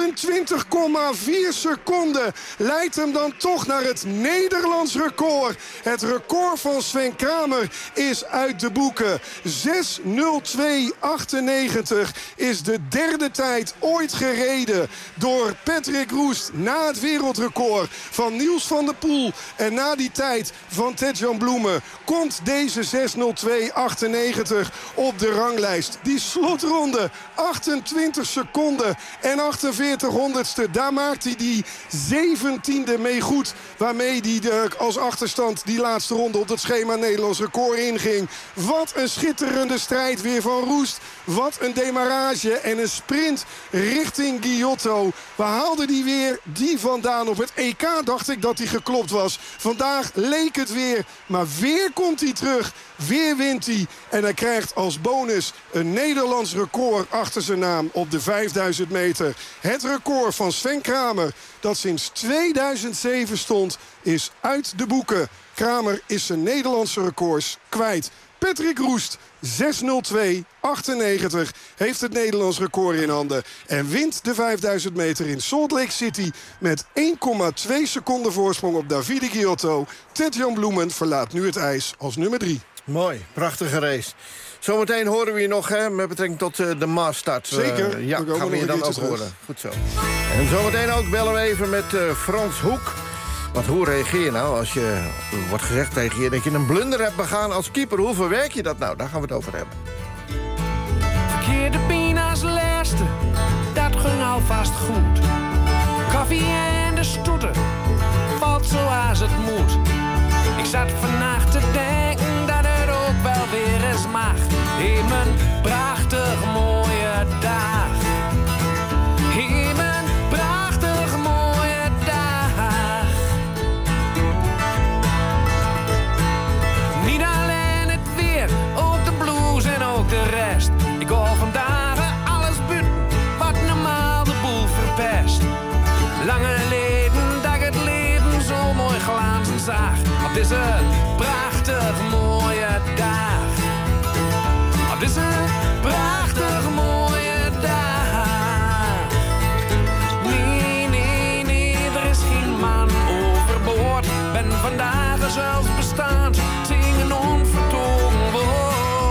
Speaker 14: 28,4 seconden leidt hem dan toch naar het Nederlands record. Het record van Sven Kramer is uit de boeken. 6:02:98 is de derde tijd ooit gereden door Patrick Roest na het wereldrecord van Niels van der Poel. En na die tijd van Tetjan Bloemen komt deze 6:02:98 op de ranglijst. Die slotronde, 28 seconden en 48 honderdste. Daar maakt hij die 17e mee goed. Waarmee hij als achterstand die laatste ronde op dat schema Nederlands record inging. Wat een schitterende strijd weer van Roest. Wat een demarrage en een sprint richting Giotto. Waar haalde hij weer die vandaan? Op het EK dacht ik dat hij geklopt was. Vandaag leek het weer. Maar weer komt hij terug. Weer wint hij. En hij krijgt als bonus een Nederlands record achter zijn naam op de 5000 meter. Het record van Sven Kramer, dat sinds 2007 stond, is uit de boeken. Kramer is zijn Nederlandse records kwijt. Patrick Roest, 6:02.98, heeft het Nederlands record in handen. En wint de 5000 meter in Salt Lake City met 1,2 seconden voorsprong op Davide Giotto. Ted-Jan Bloemen verlaat nu het ijs als nummer 3.
Speaker 10: Mooi, prachtige race. Zometeen horen we je nog met betrekking tot de maasstart.
Speaker 14: Zeker.
Speaker 10: Ja, gaan we je dan ook horen. Goed zo. En zometeen ook bellen we even met Frans Hoek. Want hoe reageer je nou als je wordt gezegd tegen je dat je een blunder hebt begaan als keeper? Hoe verwerk je dat nou? Daar gaan we het over hebben.
Speaker 19: Verkeerde been als laatste, dat ging alvast goed. Koffie en de stoeten, valt zoals het moet. Ik zat vannacht te denken dat het ook wel weer eens mag. In mijn prachtig mooie dag. In mijn prachtig mooie dag. Niet alleen het weer, ook de blues en ook de rest. Ik hoor vandaag alles buiten, wat normaal de boel verpest. Lange geleden dat ik het leven zo mooi glazen zag. Op deze prachtig mooie dag. Op deze prachtig mooie dag. Nee, nee, nee, er is geen man overboord. Ben vandaag zelfs bestaand, zingen onvertogen woord.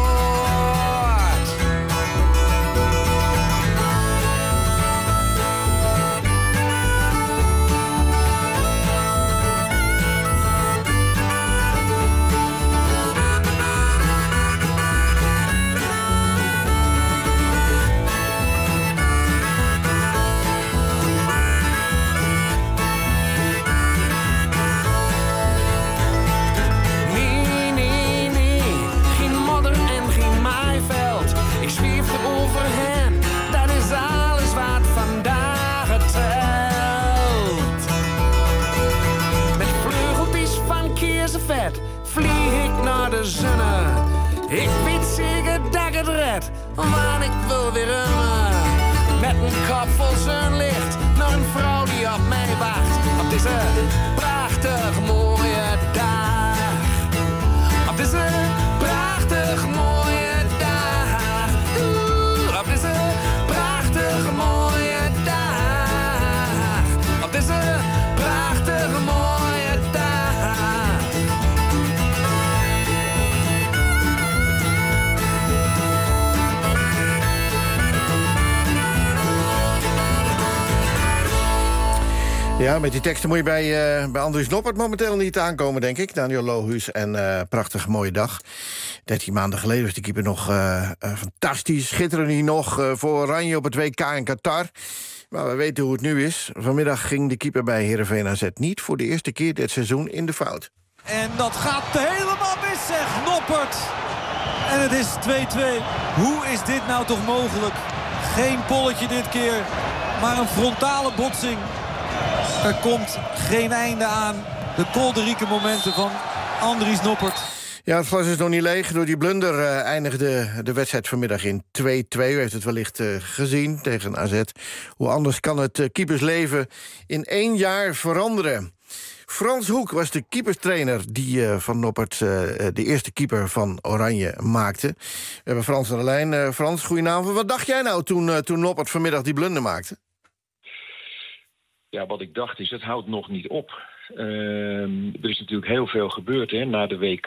Speaker 19: Vlieg ik naar de zonne. Ik weet zeker dat ik het red, want ik wil weer rennen. Met een kop vol zonlicht naar een vrouw die op mij wacht. Op deze prachtig mooie dag. Op deze prachtig mooie dag. Op deze prachtig mooie dag. Op deze prachtig mooie dag.
Speaker 10: Ja, met die teksten moet je bij Andries Noppert momenteel niet aankomen, denk ik. Daniel Lohuus en prachtig mooie dag. 13 maanden geleden was die keeper nog fantastisch. Schitterende hij nog voor Oranje op het WK in Qatar. Maar we weten hoe het nu is. Vanmiddag ging de keeper bij Heerenveen AZ niet voor de eerste keer dit seizoen in de fout.
Speaker 20: En dat gaat helemaal mis, zeg Noppert. En het is 2-2. Hoe is dit nou toch mogelijk? Geen polletje dit keer, maar een frontale botsing. Er komt geen einde aan. De kolderieke momenten van Andries Noppert.
Speaker 10: Ja, het glas is nog niet leeg. Door die blunder eindigde de wedstrijd vanmiddag in 2-2. U heeft het wellicht gezien tegen AZ. Hoe anders kan het keepersleven in 1 jaar veranderen? Frans Hoek was de keeperstrainer die van Noppert de eerste keeper van Oranje maakte. We hebben Frans aan de lijn. Frans, goedenavond. Wat dacht jij nou toen Noppert vanmiddag die blunder maakte?
Speaker 21: Ja, wat ik dacht is, het houdt nog niet op. Er is natuurlijk heel veel gebeurd na de WK.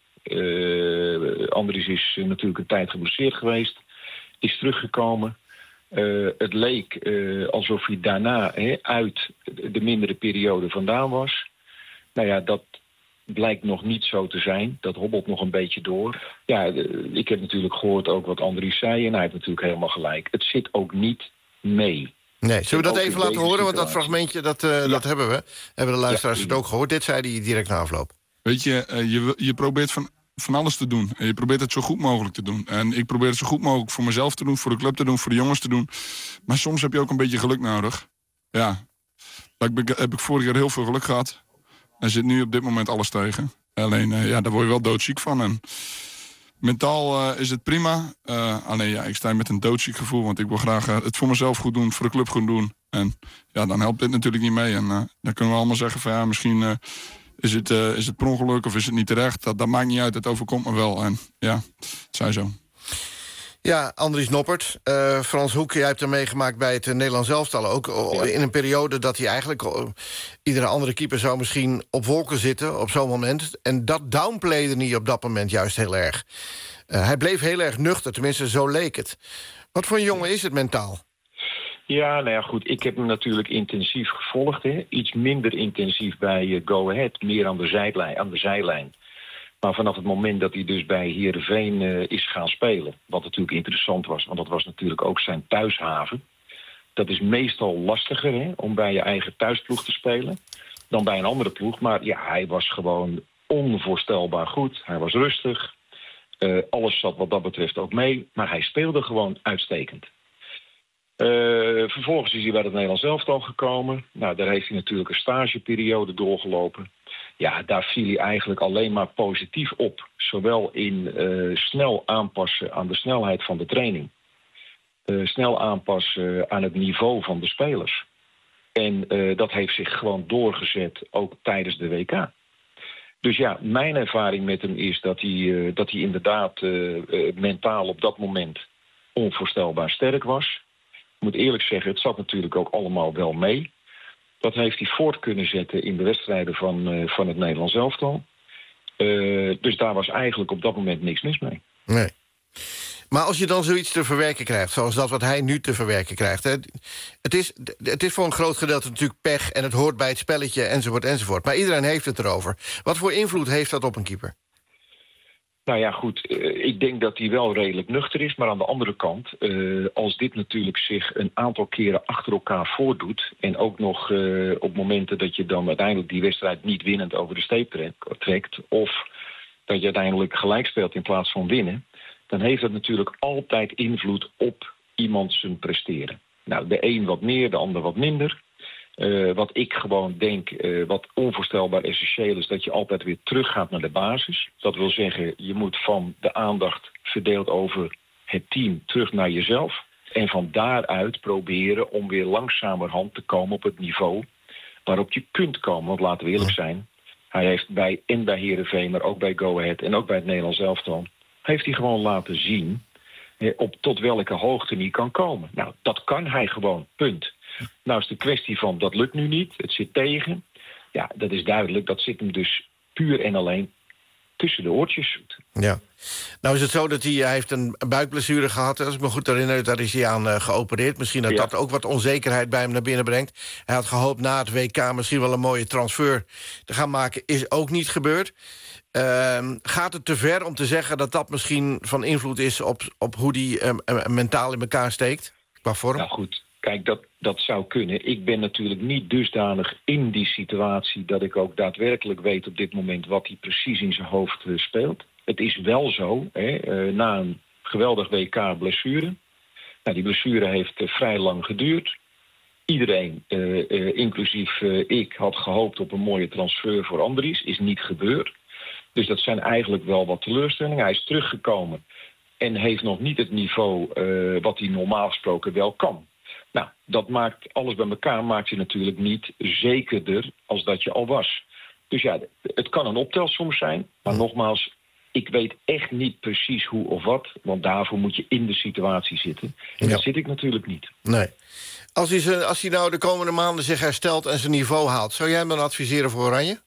Speaker 21: Andries is natuurlijk een tijd geblesseerd geweest. Is teruggekomen. Het leek alsof hij daarna uit de mindere periode vandaan was. Nou ja, dat blijkt nog niet zo te zijn. Dat hobbelt nog een beetje door. Ja, ik heb natuurlijk gehoord ook wat Andries zei. En hij heeft natuurlijk helemaal gelijk. Het zit ook niet mee.
Speaker 10: Nee, zullen we dat even laten horen? Want dat fragmentje, dat hebben we. Hebben de luisteraars het ook gehoord? Dit zei hij direct na afloop.
Speaker 22: Weet je probeert van alles te doen. En je probeert het zo goed mogelijk te doen. En ik probeer het zo goed mogelijk voor mezelf te doen, voor de club te doen, voor de jongens te doen. Maar soms heb je ook een beetje geluk nodig. Ja, heb ik vorig jaar heel veel geluk gehad. En zit nu op dit moment alles tegen. Alleen, daar word je wel doodziek van. En mentaal is het prima. Alleen ja, ik sta met een doodziek gevoel. Want ik wil graag het voor mezelf goed doen, voor de club goed doen. En ja, dan helpt dit natuurlijk niet mee. En dan kunnen we allemaal zeggen van ja, misschien is het per ongeluk of is het niet terecht? Dat maakt niet uit, het overkomt me wel. En ja, het zij zo.
Speaker 10: Ja, Andries Noppert, Frans Hoek, jij hebt er meegemaakt bij het Nederlands elftal ook. In een periode dat hij eigenlijk, iedere andere keeper zou misschien op wolken zitten op zo'n moment. En dat downplayde niet op dat moment juist heel erg. Hij bleef heel erg nuchter, tenminste zo leek het. Wat voor een jongen is het mentaal?
Speaker 21: Ja, nou ja, goed. Ik heb hem natuurlijk intensief gevolgd. Hè. Iets minder intensief bij Go Ahead, meer aan de zijlijn. Maar vanaf het moment dat hij dus bij Heerenveen is gaan spelen... wat natuurlijk interessant was, want dat was natuurlijk ook zijn thuishaven. Dat is meestal lastiger, hè, om bij je eigen thuisploeg te spelen... dan bij een andere ploeg. Maar ja, hij was gewoon onvoorstelbaar goed. Hij was rustig. Alles zat wat dat betreft ook mee. Maar hij speelde gewoon uitstekend. Vervolgens is hij bij het Nederlands elftal gekomen. Nou, daar heeft hij natuurlijk een stageperiode doorgelopen. Ja, daar viel hij eigenlijk alleen maar positief op. Zowel in snel aanpassen aan de snelheid van de training. Snel aanpassen aan het niveau van de spelers. En dat heeft zich gewoon doorgezet ook tijdens de WK. Dus ja, mijn ervaring met hem is dat hij inderdaad mentaal op dat moment onvoorstelbaar sterk was. Ik moet eerlijk zeggen, het zat natuurlijk ook allemaal wel mee. Dat heeft hij voort kunnen zetten in de wedstrijden van het Nederlands elftal. Dus daar was eigenlijk op dat moment niks mis mee.
Speaker 10: Nee. Maar als je dan zoiets te verwerken krijgt, zoals dat wat hij nu te verwerken krijgt... Hè, het is voor een groot gedeelte natuurlijk pech... en het hoort bij het spelletje, enzovoort, enzovoort. Maar iedereen heeft het erover. Wat voor invloed heeft dat op een keeper?
Speaker 21: Nou ja, goed. Ik denk dat hij wel redelijk nuchter is. Maar aan de andere kant, als dit natuurlijk zich een aantal keren achter elkaar voordoet... en ook nog op momenten dat je dan uiteindelijk die wedstrijd niet winnend over de streep trekt... of dat je uiteindelijk gelijk speelt in plaats van winnen... dan heeft dat natuurlijk altijd invloed op iemand zijn presteren. Nou, de een wat meer, de ander wat minder... wat ik gewoon denk, wat onvoorstelbaar essentieel is... dat je altijd weer teruggaat naar de basis. Dat wil zeggen, je moet van de aandacht verdeeld over het team terug naar jezelf. En van daaruit proberen om weer langzamerhand te komen op het niveau... waarop je kunt komen, want laten we eerlijk zijn... hij heeft bij Heerenveen, maar ook bij Go Ahead en ook bij het Nederlands elftal... heeft hij gewoon laten zien op tot welke hoogte hij kan komen. Nou, dat kan hij gewoon, punt. Nou is de kwestie van, dat lukt nu niet, het zit tegen. Ja, dat is duidelijk, dat zit hem dus puur en alleen tussen de oortjes.
Speaker 10: Ja. Nou is het zo dat hij heeft een buikblessure gehad. Als ik me goed herinner, daar is hij aan geopereerd. Misschien dat dat ook wat onzekerheid bij hem naar binnen brengt. Hij had gehoopt na het WK misschien wel een mooie transfer te gaan maken. Is ook niet gebeurd. Gaat het te ver om te zeggen dat dat misschien van invloed is... op hoe hij mentaal in elkaar steekt? Qua vorm?
Speaker 21: Nou goed, kijk, dat zou kunnen. Ik ben natuurlijk niet dusdanig in die situatie... dat ik ook daadwerkelijk weet op dit moment... wat hij precies in zijn hoofd speelt. Het is wel zo, na een geweldig WK-blessure... Nou, die blessure heeft vrij lang geduurd. Iedereen, inclusief ik, had gehoopt op een mooie transfer voor Andries. Is niet gebeurd. Dus dat zijn eigenlijk wel wat teleurstellingen. Hij is teruggekomen en heeft nog niet het niveau wat hij normaal gesproken wel kan. Nou, dat maakt alles bij elkaar maakt je natuurlijk niet zekerder als dat je al was. Dus ja, het kan een optelsom zijn. Maar nogmaals, ik weet echt niet precies hoe of wat. Want daarvoor moet je in de situatie zitten. En dat zit ik natuurlijk niet.
Speaker 10: Nee. Als hij nou de komende maanden zich herstelt en zijn niveau haalt... zou jij hem dan adviseren voor Oranje?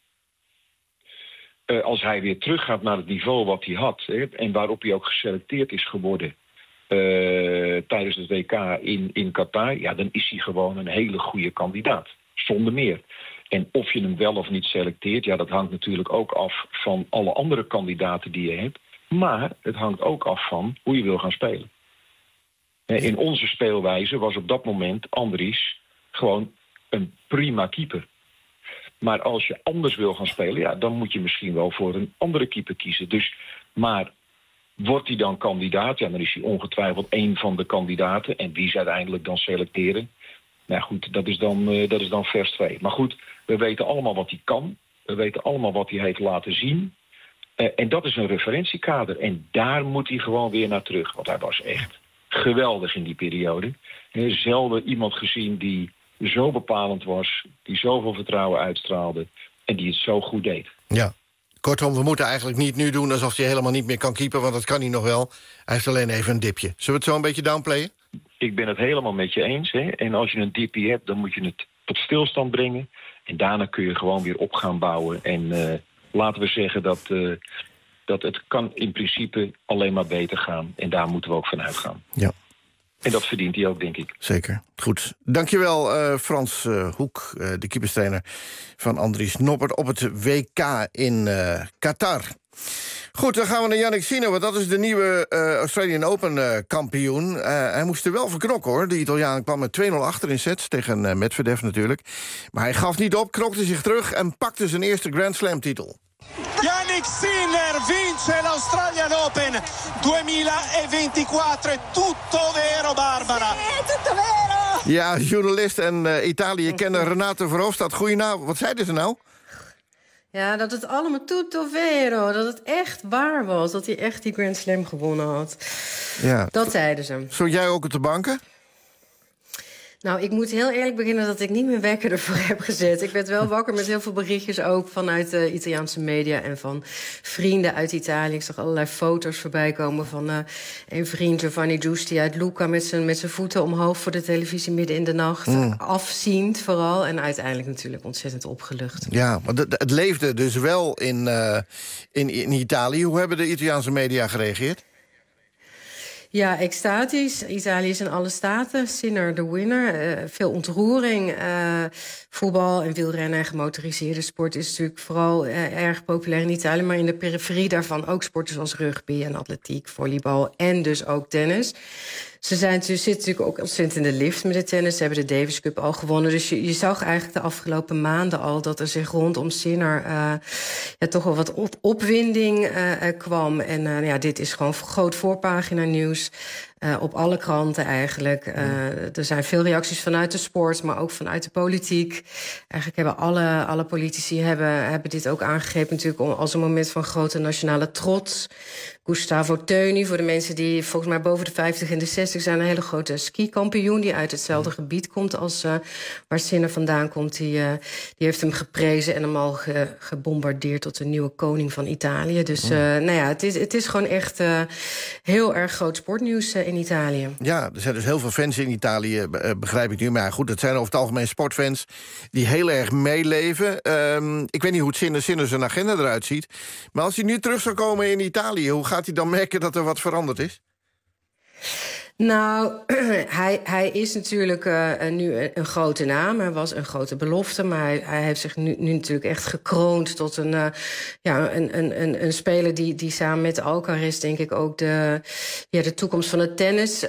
Speaker 21: Als hij weer teruggaat naar het niveau wat hij had... en waarop hij ook geselecteerd is geworden... tijdens het WK in Qatar... ja, dan is hij gewoon een hele goede kandidaat. Zonder meer. En of je hem wel of niet selecteert... ja, dat hangt natuurlijk ook af van alle andere kandidaten die je hebt. Maar het hangt ook af van hoe je wil gaan spelen. In onze speelwijze was op dat moment Andries gewoon een prima keeper. Maar als je anders wil gaan spelen, ja, dan moet je misschien wel voor een andere keeper kiezen. Dus, maar wordt hij dan kandidaat? Ja, dan is hij ongetwijfeld één van de kandidaten. En wie ze uiteindelijk dan selecteren? Nou goed, dat is dan vers 2. Maar goed, we weten allemaal wat hij kan. We weten allemaal wat hij heeft laten zien. En dat is een referentiekader. En daar moet hij gewoon weer naar terug. Want hij was echt geweldig in die periode. Zelden iemand gezien die zo bepalend was, die zoveel vertrouwen uitstraalde En die het zo goed deed.
Speaker 10: Ja. Kortom, we moeten eigenlijk niet nu doen alsof hij helemaal niet meer kan keepen, want dat kan hij nog wel. Hij heeft alleen even een dipje. Zullen we het zo een beetje downplayen?
Speaker 21: Ik ben het helemaal met je eens. Hè? En als je een dipje hebt, dan moet je het tot stilstand brengen. En daarna kun je gewoon weer op gaan bouwen. En laten we zeggen dat het kan in principe alleen maar beter gaan. En daar moeten we ook van uitgaan.
Speaker 10: Ja.
Speaker 21: En dat verdient hij ook, denk ik.
Speaker 10: Zeker. Goed. Dankjewel, Frans Hoek, de keeperstrainer van Andries Noppert op het WK in Qatar. Goed, dan gaan we naar Jannik Sinner, want dat is de nieuwe Australian Open kampioen. Hij moest er wel verknokken, hoor. De Italiaan kwam met 2-0 achter in sets, tegen Medvedev natuurlijk. Maar hij gaf niet op, knokte zich terug en pakte zijn eerste Grand Slam titel.
Speaker 1: Jannik Sinner vince l'Australian Open 2024. È tutto vero, Barbara? È tutto vero!
Speaker 10: Ja, journalist en Italië kennen Renate Verhofstadt. Goedenavond. Wat zeiden ze nou?
Speaker 3: Ja, dat het allemaal tutto vero, dat het echt waar was. Dat hij echt die Grand Slam gewonnen had.
Speaker 10: Ja.
Speaker 3: Dat zeiden ze.
Speaker 10: Stond jij ook op de banken?
Speaker 3: Nou, ik moet heel eerlijk beginnen dat ik niet mijn wekker ervoor heb gezet. Ik werd wel wakker met heel veel berichtjes ook vanuit de Italiaanse media en van vrienden uit Italië. Ik zag allerlei foto's voorbij komen van een vriend, Giovanni Giusti uit Lucca, met zijn voeten omhoog voor de televisie midden in de nacht. Afziend vooral en uiteindelijk natuurlijk ontzettend opgelucht.
Speaker 10: Ja, maar het leefde dus wel in Italië. Hoe hebben de Italiaanse media gereageerd?
Speaker 3: Ja, extatisch. Italië is in alle staten. Sinner de winner. Veel ontroering. Voetbal en wielrennen en gemotoriseerde sport is natuurlijk vooral erg populair in Italië. Maar in de periferie daarvan ook sporten zoals rugby en atletiek, volleybal en dus ook tennis. Ze zitten natuurlijk ook ontzettend in de lift met de tennis. Ze hebben de Davis Cup al gewonnen. Dus je zag eigenlijk de afgelopen maanden al dat er zich rondom Sinner toch wel wat opwinding kwam. En dit is gewoon groot voorpagina nieuws. Op alle kranten eigenlijk. Er zijn veel reacties vanuit de sport, maar ook vanuit de politiek. Eigenlijk hebben alle politici hebben dit ook aangegrepen natuurlijk als een moment van grote nationale trots. Gustavo Teuni, voor de mensen die volgens mij boven de 50 en de 60 zijn, een hele grote skikampioen die uit hetzelfde gebied komt als waar Sinner vandaan komt. Die heeft hem geprezen en hem al gebombardeerd tot de nieuwe koning van Italië. Dus het is gewoon echt heel erg groot sportnieuws in Italië.
Speaker 10: Ja, er zijn dus heel veel fans in Italië, begrijp ik nu. Maar goed, het zijn over het algemeen sportfans die heel erg meeleven. Ik weet niet hoe het Sinner zijn agenda eruit ziet. Maar als hij nu terug zou komen in Italië, hoe gaat hij dan merken dat er wat veranderd is?
Speaker 3: Nou, hij is natuurlijk nu een grote naam. Hij was een grote belofte, maar hij heeft zich nu natuurlijk echt gekroond tot een speler die samen met Alcaraz denk ik ook de toekomst van het tennis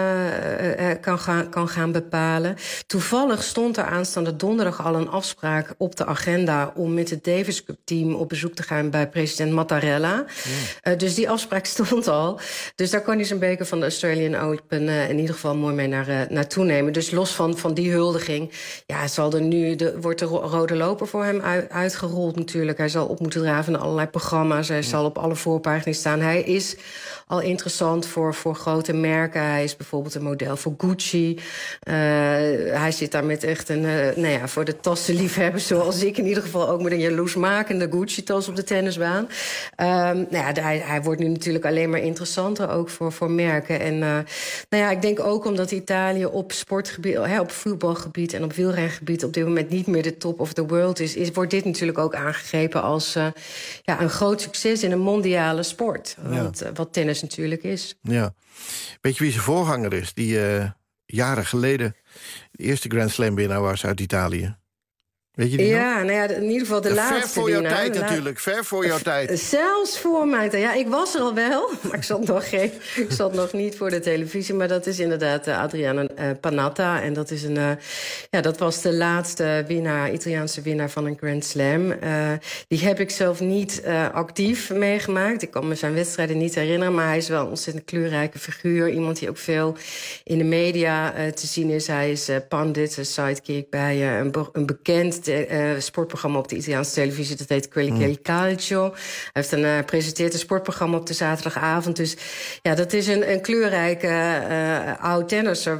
Speaker 3: kan gaan bepalen. Toevallig stond er aanstaande donderdag al een afspraak op de agenda om met het Davis Cup team op bezoek te gaan bij president Mattarella. Dus die afspraak stond al. Dus daar kan hij zijn beker van de Australian Open in ieder geval mooi mee naartoe nemen. Dus los van die huldiging, wordt de rode loper voor hem uitgerold natuurlijk. Hij zal op moeten draven naar allerlei programma's. Hij zal op alle voorpagina's staan. Hij is al interessant voor grote merken. Hij is bijvoorbeeld een model voor Gucci. Hij zit daar met echt voor de tassenliefhebbers zoals ik in ieder geval ook met een jaloersmakende Gucci-tas op de tennisbaan. Hij wordt nu natuurlijk alleen maar interessanter ook voor merken. En ik denk ook omdat Italië op sportgebied, op voetbalgebied en op wielrengebied op dit moment niet meer de top of the world is, wordt dit natuurlijk ook aangegrepen als een groot succes in een mondiale sport. Wat tennis natuurlijk is.
Speaker 10: Ja. Weet je wie zijn voorganger is? Die jaren geleden de eerste Grand Slam winnaar was uit Italië. Weet je die nog?
Speaker 3: In ieder geval de laatste.
Speaker 10: Ver voor jouw tijd natuurlijk, ver voor jouw tijd.
Speaker 3: Zelfs voor mijn tijd. Ja, ik was er al wel, maar ik zat nog niet voor de televisie. Maar dat is inderdaad Adriano Panatta. En dat is dat was de laatste Italiaanse winnaar van een Grand Slam. Die heb ik zelf niet actief meegemaakt. Ik kan me zijn wedstrijden niet herinneren, maar hij is wel een ontzettend kleurrijke figuur. Iemand die ook veel in de media te zien is. Hij is pandit, een sidekick bij een bekend sportprogramma op de Italiaanse televisie. Dat heet Quelli Calcio. Hij presenteert een sportprogramma op de zaterdagavond. Dus ja, dat is een kleurrijke oud-tennisser...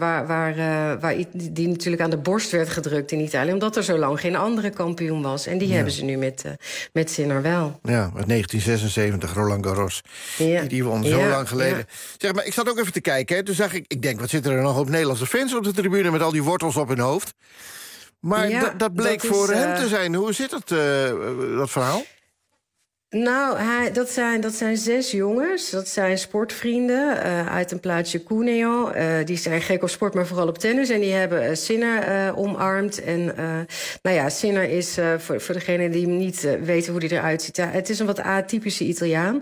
Speaker 3: die natuurlijk aan de borst werd gedrukt in Italië... omdat er zo lang geen andere kampioen was. En die hebben ze nu met Sinner wel.
Speaker 10: Ja, uit 1976, Roland Garros.
Speaker 3: Ja.
Speaker 10: Die won zo lang geleden. Ja. Zeg maar, ik zat ook even te kijken. Hè. Toen zag ik denk, wat zitten er nog op Nederlandse fans op de tribune... met al die wortels op hun hoofd. Maar dat bleek voor hem te zijn. Hoe zit dat verhaal?
Speaker 3: Nou, dat zijn 6 jongens. Dat zijn sportvrienden uit een plaatsje Cuneo. Die zijn gek op sport, maar vooral op tennis. En die hebben Sinner omarmd. En Sinner is, voor degenen die niet weten hoe hij eruit ziet... het is een wat atypische Italiaan.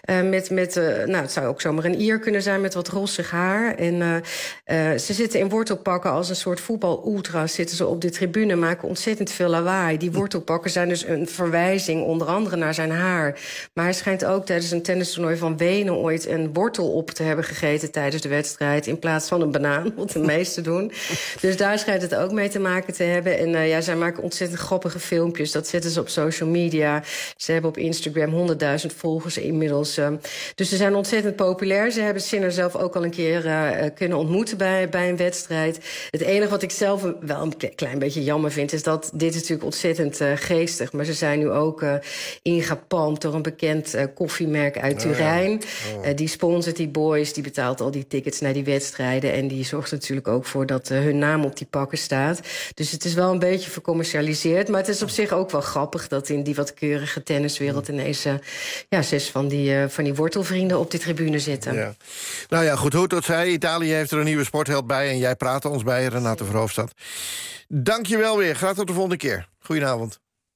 Speaker 3: Het zou ook zomaar een Ier kunnen zijn met wat rossig haar. En ze zitten in wortelpakken als een soort voetbal-ultras. Zitten ze op de tribune, maken ontzettend veel lawaai. Die wortelpakken zijn dus een verwijzing onder andere naar zijn haar. Maar hij schijnt ook tijdens een tennistoernooi van Wenen... ooit een wortel op te hebben gegeten tijdens de wedstrijd... in plaats van een banaan, wat de meesten doen. Dus daar schijnt het ook mee te maken te hebben. En zij maken ontzettend grappige filmpjes. Dat zetten ze op social media. Ze hebben op Instagram 100.000 volgers inmiddels. Dus ze zijn ontzettend populair. Ze hebben Sinner zelf ook al een keer kunnen ontmoeten bij een wedstrijd. Het enige wat ik zelf wel een klein beetje jammer vind... is dat dit is natuurlijk ontzettend geestig. Maar ze zijn nu ook ingepalmd door een bekend koffiemerk uit Turijn. Die sponsort die boys, die betaalt al die tickets naar die wedstrijden... en die zorgt er natuurlijk ook voor dat hun naam op die pakken staat. Dus het is wel een beetje vercommercialiseerd... maar het is op zich ook wel grappig... dat in die wat keurige tenniswereld ineens 6 van die wortelvrienden op die tribune zitten. Ja.
Speaker 10: Nou ja, goed, hoe het zei, Italië heeft er een nieuwe sportheld bij... en jij praat ons bij, Renate Verhoofdstad. Dank je wel weer, graag tot de volgende keer. Goedenavond.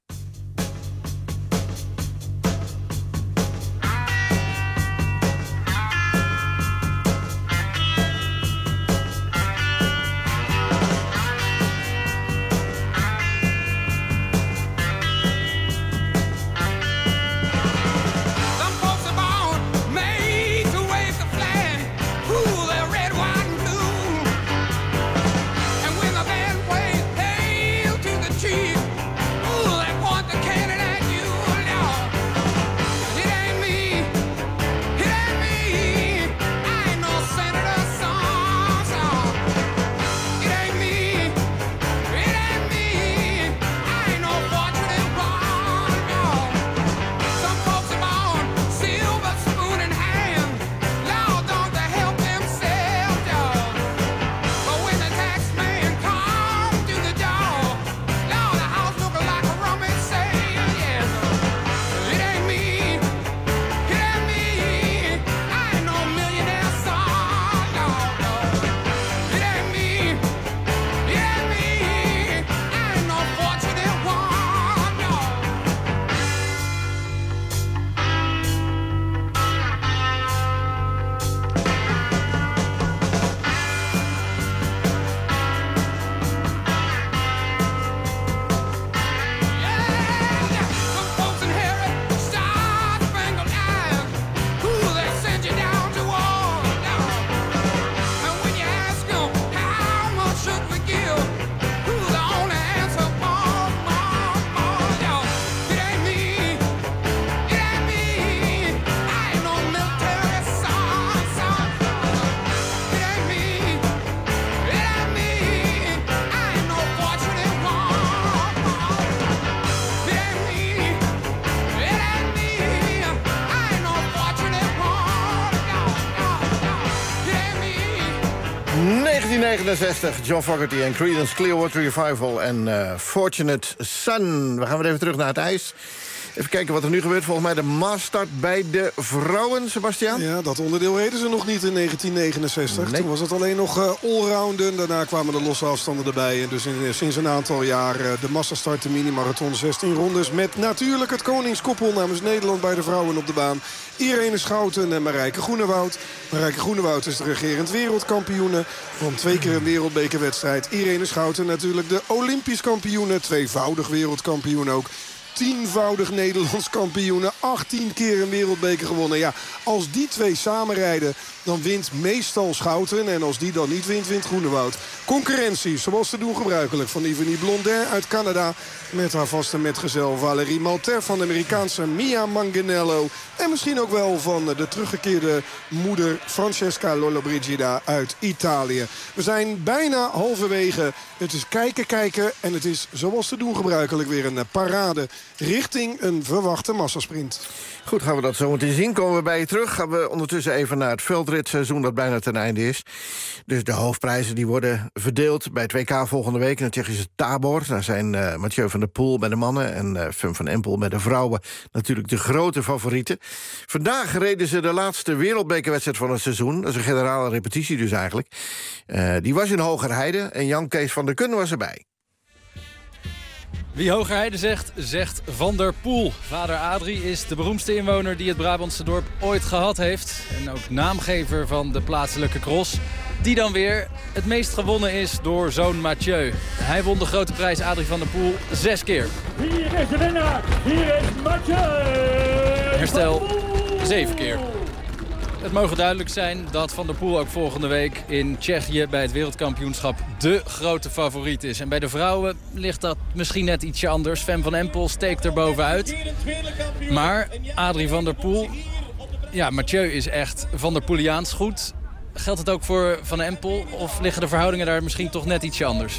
Speaker 10: John Fogerty en Creedence Clearwater Revival en Fortunate Son. We gaan weer even terug naar het ijs. Even kijken wat er nu gebeurt. Volgens mij de maasstart bij de vrouwen, Sebastiaan.
Speaker 14: Ja, dat onderdeel reden ze nog niet in 1969. Nee. Toen was het alleen nog allrounden. Daarna kwamen de losse afstanden erbij. En dus sinds een aantal jaar de massastart, de mini-marathon, 16 rondes. Met natuurlijk het koningskoppel namens Nederland bij de vrouwen op de baan. Irene Schouten en Marijke Groenewoud. Marijke Groenewoud is de regerend wereldkampioene. Van 2 keer een wereldbekerwedstrijd. Irene Schouten natuurlijk de Olympisch kampioene. Tweevoudig wereldkampioen ook. 10-voudig Nederlands kampioen. 18 keer een wereldbeker gewonnen. Ja, als die twee samenrijden, dan wint meestal Schouten. En als die dan niet wint, wint Groenewoud. Concurrentie, zoals te doen gebruikelijk, van Yvonne Blondin uit Canada. Met haar vaste metgezel Valérie Malter van de Amerikaanse Mia Manganello. En misschien ook wel van de teruggekeerde moeder Francesca Lollobrigida uit Italië. We zijn bijna halverwege. Het is kijken en het is zoals te doen gebruikelijk weer een parade richting een verwachte massasprint.
Speaker 10: Goed, gaan we dat zo meteen zien. Komen we bij je terug. Gaan we ondertussen even naar het veldritseizoen dat bijna ten einde is. Dus de hoofdprijzen die worden verdeeld bij het WK volgende week in het Tsjechische Tábor. Daar zijn Mathieu van der Poel bij de mannen en Fem van Empel bij de vrouwen natuurlijk de grote favorieten. Vandaag reden ze de laatste wereldbekerwedstrijd van het seizoen. Dat is een generale repetitie dus eigenlijk. Die was in Hogerheide en Jan Kees van der Kun was erbij.
Speaker 5: Wie Hogerheide zegt, zegt Van der Poel. Vader Adrie is de beroemdste inwoner die het Brabantse dorp ooit gehad heeft. En ook naamgever van de plaatselijke cross. Die dan weer het meest gewonnen is door zoon Mathieu. Hij won de grote prijs Adrie van der Poel 6 keer.
Speaker 7: Hier is de winnaar, hier is Mathieu!
Speaker 5: Herstel 7 keer. Het mogen duidelijk zijn dat Van der Poel ook volgende week in Tsjechië bij het wereldkampioenschap de grote favoriet is. En bij de vrouwen ligt dat misschien net ietsje anders. Fem van Empel steekt er bovenuit. Maar Adrie van der Poel, ja, Mathieu is echt Van der Poeliaans goed. Geldt het ook voor Van Empel of liggen de verhoudingen daar misschien toch net ietsje anders?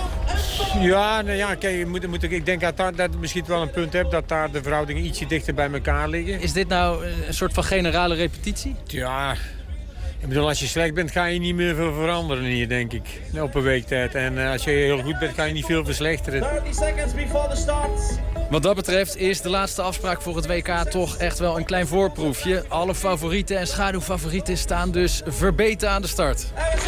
Speaker 23: Ja, nou ja, kijk, ik denk dat je misschien wel een punt hebt dat daar de verhoudingen ietsje dichter bij elkaar liggen.
Speaker 5: Is dit nou een soort van generale repetitie?
Speaker 23: Ja, ik bedoel, als je slecht bent ga je niet meer veel veranderen hier, denk ik, op een week tijd. En als je heel goed bent ga je niet veel verslechteren.
Speaker 7: 30 seconds before the start.
Speaker 5: Wat dat betreft is de laatste afspraak voor het WK toch echt wel een klein voorproefje. Alle favorieten en schaduwfavorieten staan dus verbeten aan de start.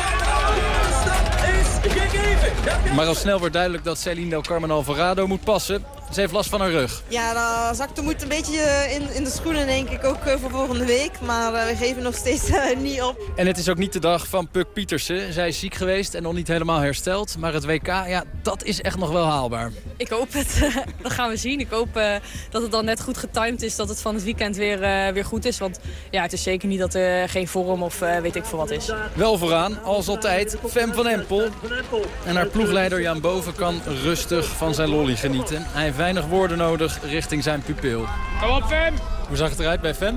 Speaker 5: Maar al snel wordt duidelijk dat Celine del Carmen Alvarado moet passen. Ze heeft last van haar rug.
Speaker 24: Ja, dan zakt de moed een beetje in de schoenen, denk ik, ook voor volgende week. Maar we geven nog steeds niet op.
Speaker 5: En het is ook niet de dag van Puk Pietersen. Zij is ziek geweest en nog niet helemaal hersteld. Maar het WK, ja, dat is echt nog wel haalbaar.
Speaker 25: Ik hoop het. Dat gaan we zien. Ik hoop dat het dan net goed getimed is, dat het van het weekend weer goed is. Want ja, het is zeker niet dat er geen vorm of weet ik veel wat is.
Speaker 5: Wel vooraan, als altijd, Fem van Empel. En haar ploegleider Jan Boven kan rustig van zijn lolly genieten. Hij heeft weinig woorden nodig richting zijn pupil.
Speaker 26: Kom op, Fem!
Speaker 5: Hoe zag het eruit bij Fem?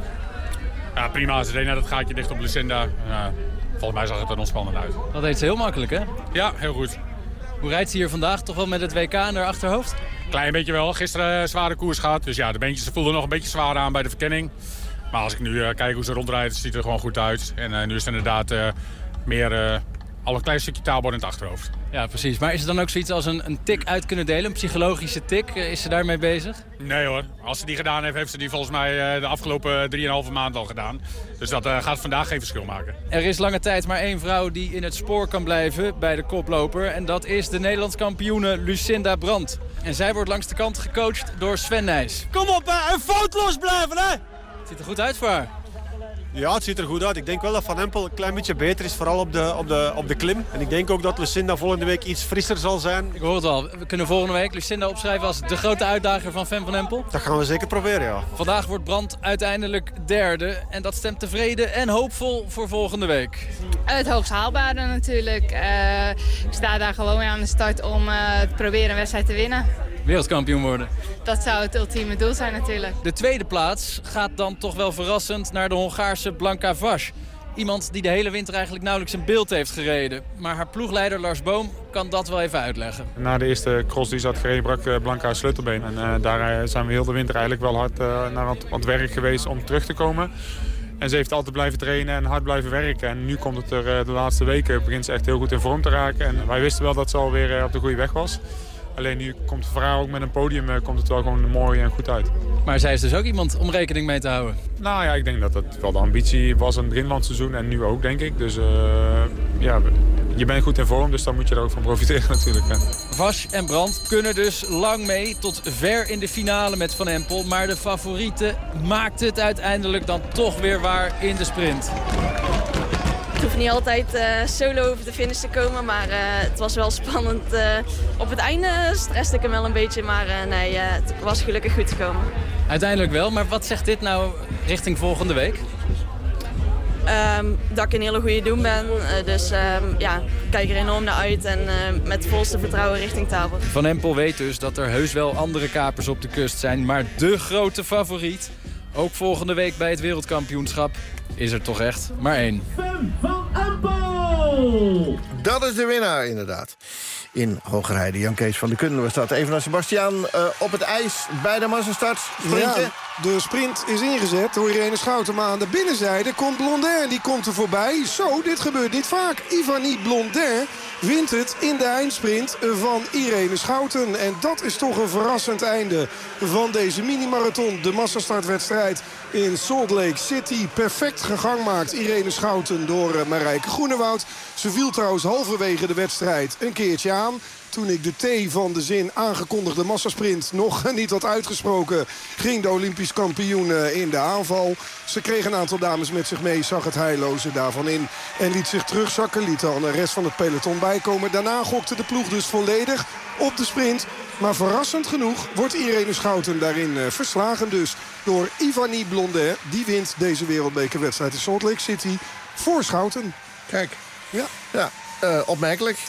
Speaker 26: Ja, prima. Ze deed net het gaatje dicht op Lucinda. Volgens mij zag het er ontspannend uit.
Speaker 5: Dat deed ze heel makkelijk, hè?
Speaker 26: Ja, heel goed.
Speaker 5: Hoe rijdt ze hier vandaag? Toch wel met het WK in haar achterhoofd?
Speaker 26: Klein beetje wel. Gisteren zware koers gehad. Dus ja, de beentjes voelden nog een beetje zwaar aan bij de verkenning. Maar als ik nu kijk hoe ze rondrijdt, ziet het er gewoon goed uit. En nu is het inderdaad meer al een klein stukje taalbord in het achterhoofd.
Speaker 5: Ja, precies. Maar is er dan ook zoiets als een tik uit kunnen delen? Een psychologische tik? Is ze daarmee bezig?
Speaker 26: Nee hoor. Als ze die gedaan heeft, heeft ze die volgens mij de afgelopen 3,5 maand al gedaan. Dus dat gaat vandaag geen verschil maken.
Speaker 5: Er is lange tijd maar één vrouw die in het spoor kan blijven bij de koploper. En dat is de Nederlands kampioene Lucinda Brandt. En zij wordt langs de kant gecoacht door Sven Nys.
Speaker 27: Kom op, hè. En foutloos blijven, hè.
Speaker 5: Het ziet er goed uit voor haar.
Speaker 27: Ja, het ziet er goed uit. Ik denk wel dat Van Empel een klein beetje beter is, vooral op de klim. En ik denk ook dat Lucinda volgende week iets frisser zal zijn.
Speaker 5: Ik hoor het al. We kunnen volgende week Lucinda opschrijven als de grote uitdager van Fem van Empel.
Speaker 27: Dat gaan we zeker proberen, ja.
Speaker 5: Vandaag wordt Brandt uiteindelijk derde. En dat stemt tevreden en hoopvol voor volgende week.
Speaker 28: Het hoogst haalbare natuurlijk. Ik sta daar gewoon aan de start om te proberen een wedstrijd te winnen.
Speaker 5: Wereldkampioen worden.
Speaker 28: Dat zou het ultieme doel zijn natuurlijk.
Speaker 5: De tweede plaats gaat dan toch wel verrassend naar de Hongaarse Blanka Vas. Iemand die de hele winter eigenlijk nauwelijks in beeld heeft gereden. Maar haar ploegleider Lars Boom kan dat wel even uitleggen.
Speaker 29: Na de eerste cross die ze had gereden brak Blanka haar sleutelbeen. En daar zijn we heel de winter eigenlijk wel hard naar aan het werk geweest om terug te komen. En ze heeft altijd blijven trainen en hard blijven werken. En nu komt het er de laatste weken, begint ze echt heel goed in vorm te raken. En wij wisten wel dat ze alweer op de goede weg was. Alleen nu komt voor haar ook met een podium komt het wel gewoon mooi en goed uit.
Speaker 5: Maar zij is dus ook iemand om rekening mee te houden?
Speaker 29: Nou ja, ik denk dat het wel de ambitie was aan het begin van het seizoen en nu ook, denk ik. Dus ja, je bent goed in vorm, dus daar moet je er ook van profiteren natuurlijk. Ja.
Speaker 5: Vas en Brandt kunnen dus lang mee tot ver in de finale met Van Empel. Maar de favoriete maakt het uiteindelijk dan toch weer waar in de sprint.
Speaker 24: De niet altijd solo over de finish te komen. Maar het was wel spannend. Op het einde stresste ik hem wel een beetje. Maar nee, het was gelukkig goed gekomen.
Speaker 5: Uiteindelijk wel, maar wat zegt dit nou richting volgende week?
Speaker 24: Dat ik een hele goede doen ben. Dus ja, ik kijk er enorm naar uit. En met volste vertrouwen richting tafel.
Speaker 5: Van Empel weet dus dat er heus wel andere kapers op de kust zijn. Maar de grote favoriet, ook volgende week bij het wereldkampioenschap, is er toch echt maar één.
Speaker 1: Fem van Empel!
Speaker 10: Dat is de winnaar, inderdaad. In Hogerheide. Jan Kees van de Kundelen staat even naar Sebastiaan op het ijs bij de massastart. Sprintje.
Speaker 14: Ja, de sprint is ingezet door Irene Schouten. Maar aan de binnenzijde komt Blondin en die komt er voorbij. Zo, dit gebeurt niet vaak. Ivanie Blondin wint het in de eindsprint van Irene Schouten. En dat is toch een verrassend einde van deze mini-marathon. De massastartwedstrijd in Salt Lake City. Perfect gegangmaakt Irene Schouten door Marijke Groenewoud. Ze viel trouwens halverwege de wedstrijd een keertje aan. Toen ik de T van de zin aangekondigde massasprint nog niet had uitgesproken, ging de Olympisch kampioen in de aanval. Ze kreeg een aantal dames met zich mee, zag het heilloze daarvan in en liet zich terugzakken. Liet dan de rest van het peloton bijkomen. Daarna gokte de ploeg dus volledig op de sprint. Maar verrassend genoeg wordt Irene Schouten daarin verslagen dus door Ivanie Blondin. Die wint deze wereldbekerwedstrijd in Salt Lake City voor Schouten.
Speaker 10: Kijk.
Speaker 14: Ja.
Speaker 10: Opmerkelijk.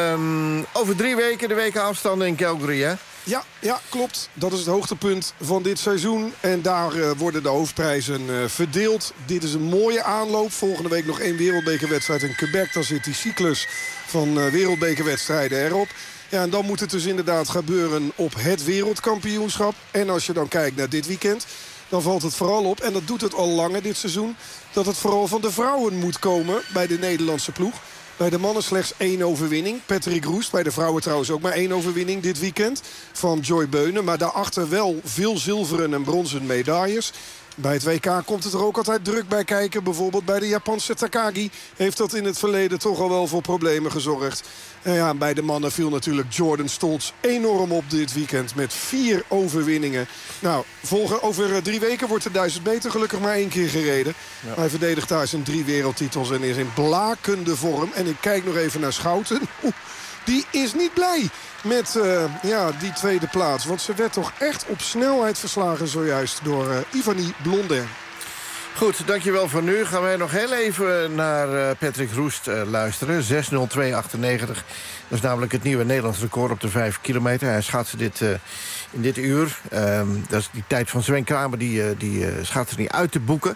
Speaker 10: Over 3 weken de wekenafstanden in Calgary, hè?
Speaker 14: Ja, klopt. Dat is het hoogtepunt van dit seizoen. En daar worden de hoofdprijzen verdeeld. Dit is een mooie aanloop. Volgende week nog 1 wereldbekerwedstrijd in Quebec. Dan zit die cyclus van wereldbekerwedstrijden erop. Ja, en dan moet het dus inderdaad gebeuren op het wereldkampioenschap. En als je dan kijkt naar dit weekend, dan valt het vooral op, en dat doet het al langer dit seizoen, dat het vooral van de vrouwen moet komen bij de Nederlandse ploeg. Bij de mannen slechts 1 overwinning. Patrick Roest, bij de vrouwen trouwens ook maar 1 overwinning dit weekend. Van Joy Beunen, maar daarachter wel veel zilveren en bronzen medailles. Bij het WK komt het er ook altijd druk bij kijken. Bijvoorbeeld bij de Japanse Takagi heeft dat in het verleden toch al wel voor problemen gezorgd. En ja, bij de mannen viel natuurlijk Jordan Stoltz enorm op dit weekend met 4 overwinningen. Nou, over 3 weken wordt de 1000 meter gelukkig maar 1 keer gereden. Ja. Hij verdedigt daar zijn 3 wereldtitels en is in blakende vorm. En ik kijk nog even naar Schouten. Die is niet blij met die tweede plaats. Want ze werd toch echt op snelheid verslagen zojuist door Ivanie Blondin.
Speaker 10: Goed, dankjewel voor nu. Gaan wij nog heel even naar Patrick Roest luisteren. 6:02:98. Dat is namelijk het nieuwe Nederlands record op de 5 kilometer. Hij schaatste dit in dit uur. Dat is die tijd van Sven Kramer, die schaatste niet uit te boeken.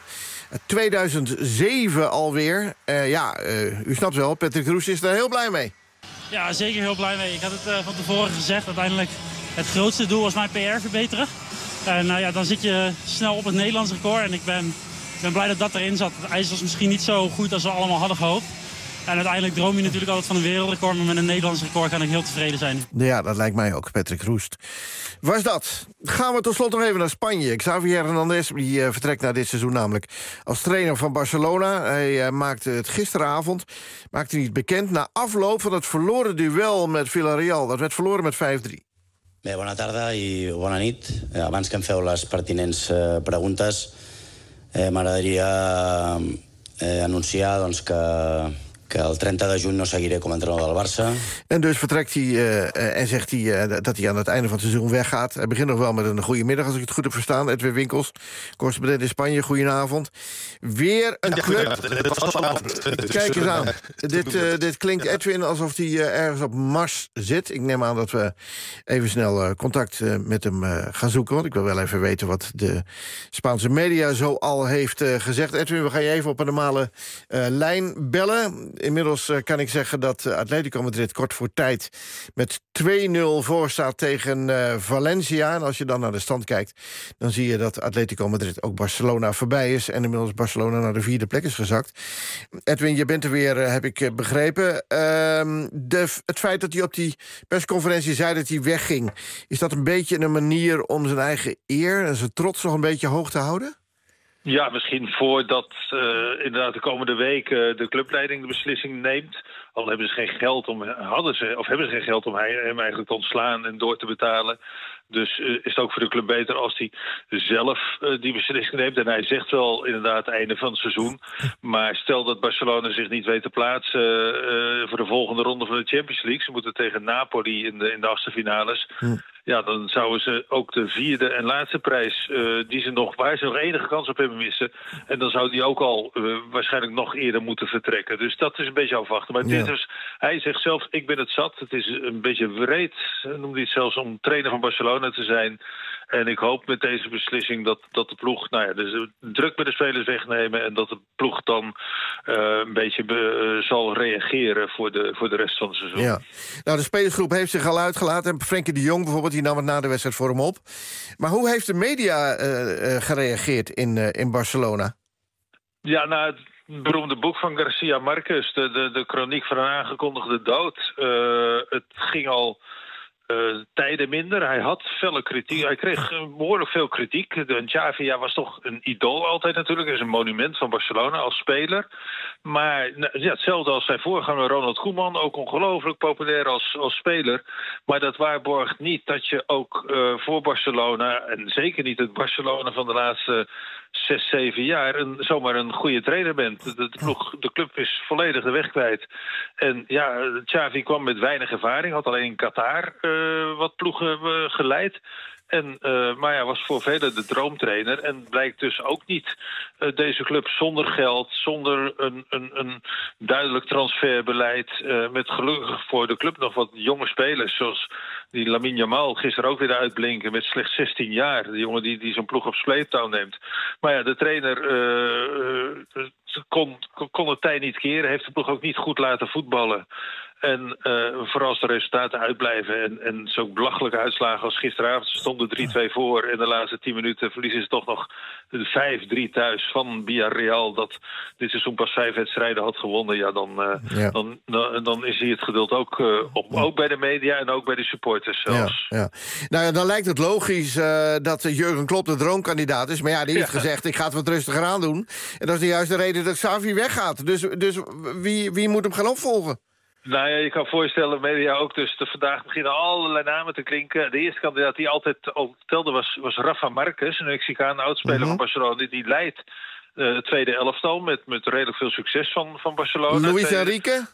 Speaker 10: 2007 alweer. U snapt wel, Patrick Roest is er heel blij mee.
Speaker 2: Ja, zeker heel blij mee. Ik had het van tevoren gezegd. Uiteindelijk het grootste doel was mijn PR verbeteren. En dan zit je snel op het Nederlands record. En ik ben blij dat dat erin zat. Het ijs was misschien niet zo goed als we allemaal hadden gehoopt. En uiteindelijk droom je natuurlijk altijd van een wereldrecord. Maar met een Nederlands record kan ik heel tevreden zijn.
Speaker 10: Ja, dat lijkt mij ook, Patrick Roest. Was dat? Gaan we tot slot nog even naar Spanje. Xavier Hernandez die vertrekt na dit seizoen namelijk als trainer van Barcelona. Hij maakte het gisteravond niet bekend na afloop van het verloren duel met Villarreal. Dat werd verloren met 5-3.
Speaker 4: Bé, bona tarda i bona nit. Abans que em feu les pertinents preguntes, m'agradaria anunciar doncs, que el 30 de juny no seguiré com a entrenador del Barça.
Speaker 10: En dus vertrekt hij en zegt hij dat hij aan het einde van het seizoen weggaat. Hij begint nog wel met een goede middag, als ik het goed heb verstaan. Edwin Winkels, correspondent in Spanje. Goedenavond. Weer een club. Kijk eens aan. Dit klinkt, Edwin, alsof hij ergens op Mars zit. Ik neem aan dat we even snel contact met hem gaan zoeken. Want ik wil wel even weten wat de Spaanse media zo al heeft gezegd. Edwin, we gaan je even op een normale lijn bellen. Inmiddels kan ik zeggen dat Atletico Madrid kort voor tijd met 2-0 voor staat tegen Valencia. En als je dan naar de stand kijkt, dan zie je dat Atletico Madrid ook Barcelona voorbij is. En inmiddels Barcelona naar de 4e plek is gezakt. Edwin, je bent er weer, heb ik begrepen. Het feit dat hij op die persconferentie zei dat hij wegging, is dat een beetje een manier om zijn eigen eer en zijn trots nog een beetje hoog te houden?
Speaker 6: Ja, misschien voordat inderdaad de komende week de clubleiding de beslissing neemt. Al hebben ze geen geld hebben ze geen geld om hem eigenlijk te ontslaan en door te betalen. Dus is het ook voor de club beter als hij zelf die beslissing neemt. En hij zegt wel inderdaad einde van het seizoen. Maar stel dat Barcelona zich niet weet te plaatsen voor de volgende ronde van de Champions League. Ze moeten tegen Napoli in de achtste finales. Ja, dan zouden ze ook de vierde en laatste prijs, waar ze nog enige kans op hebben missen. En dan zou die ook al waarschijnlijk nog eerder moeten vertrekken. Dus dat is een beetje afwachten. Maar hij zegt zelf, ik ben het zat. Het is een beetje wreed, noemde hij het zelfs, om trainer van Barcelona te zijn. En ik hoop met deze beslissing dat de ploeg dus druk met de spelers wegnemen en dat de ploeg dan een beetje zal reageren voor de rest van het seizoen.
Speaker 10: Ja. Nou, de spelersgroep heeft zich al uitgelaten. En Frenkie de Jong bijvoorbeeld, die nam het na de wedstrijd voor hem op. Maar hoe heeft de media gereageerd in Barcelona? Ja,
Speaker 6: nou, het beroemde boek van Garcia Marquez, de kroniek van een aangekondigde dood. Het ging al tijden minder. Hij had felle kritiek. Hij kreeg behoorlijk veel kritiek. Xavi was toch een idool altijd natuurlijk. Hij is een monument van Barcelona als speler. Maar hetzelfde als zijn voorganger Ronald Koeman. Ook ongelooflijk populair als speler. Maar dat waarborgt niet dat je ook voor Barcelona, en zeker niet het Barcelona van de laatste 6, 7 jaar zomaar een goede trainer bent. De club is volledig de weg kwijt. En ja, Xavi kwam met weinig ervaring. Had alleen in Qatar wat ploegen geleid. Maar was voor velen de droomtrainer. En blijkt dus ook niet deze club zonder geld, zonder een duidelijk transferbeleid. Met gelukkig voor de club nog wat jonge spelers, zoals die Lamine Yamal gisteren ook weer uitblinken met slechts 16 jaar. De jongen die zo'n ploeg op sleeptouw neemt. Maar ja, de trainer kon het tij niet keren. Heeft de ploeg ook niet goed laten voetballen. En vooral als de resultaten uitblijven en zo'n belachelijke uitslagen als gisteravond stonden 3-2 voor. En de laatste 10 minuten verliezen ze toch nog 5-3 thuis van Villarreal. Dat dit seizoen pas 5 wedstrijden had gewonnen. Ja, dan is hier het geduld ook op. Ook bij de media en ook bij de supporters zelfs. Ja.
Speaker 10: Nou ja, dan lijkt het logisch dat Jurgen Klopp de droomkandidaat is. Maar ja, die heeft gezegd, ik ga het wat rustiger aan doen. En dat is juist de reden dat Xavi weggaat. Dus wie moet hem gaan opvolgen?
Speaker 6: Nou ja, je kan voorstellen, media ook. Dus vandaag beginnen allerlei namen te klinken. De eerste kandidaat die altijd al telde was Rafa Marquez, een Mexicaan oudspeler van Barcelona. Die leidt het tweede elftal met redelijk veel succes van Barcelona.
Speaker 10: Luis Enrique?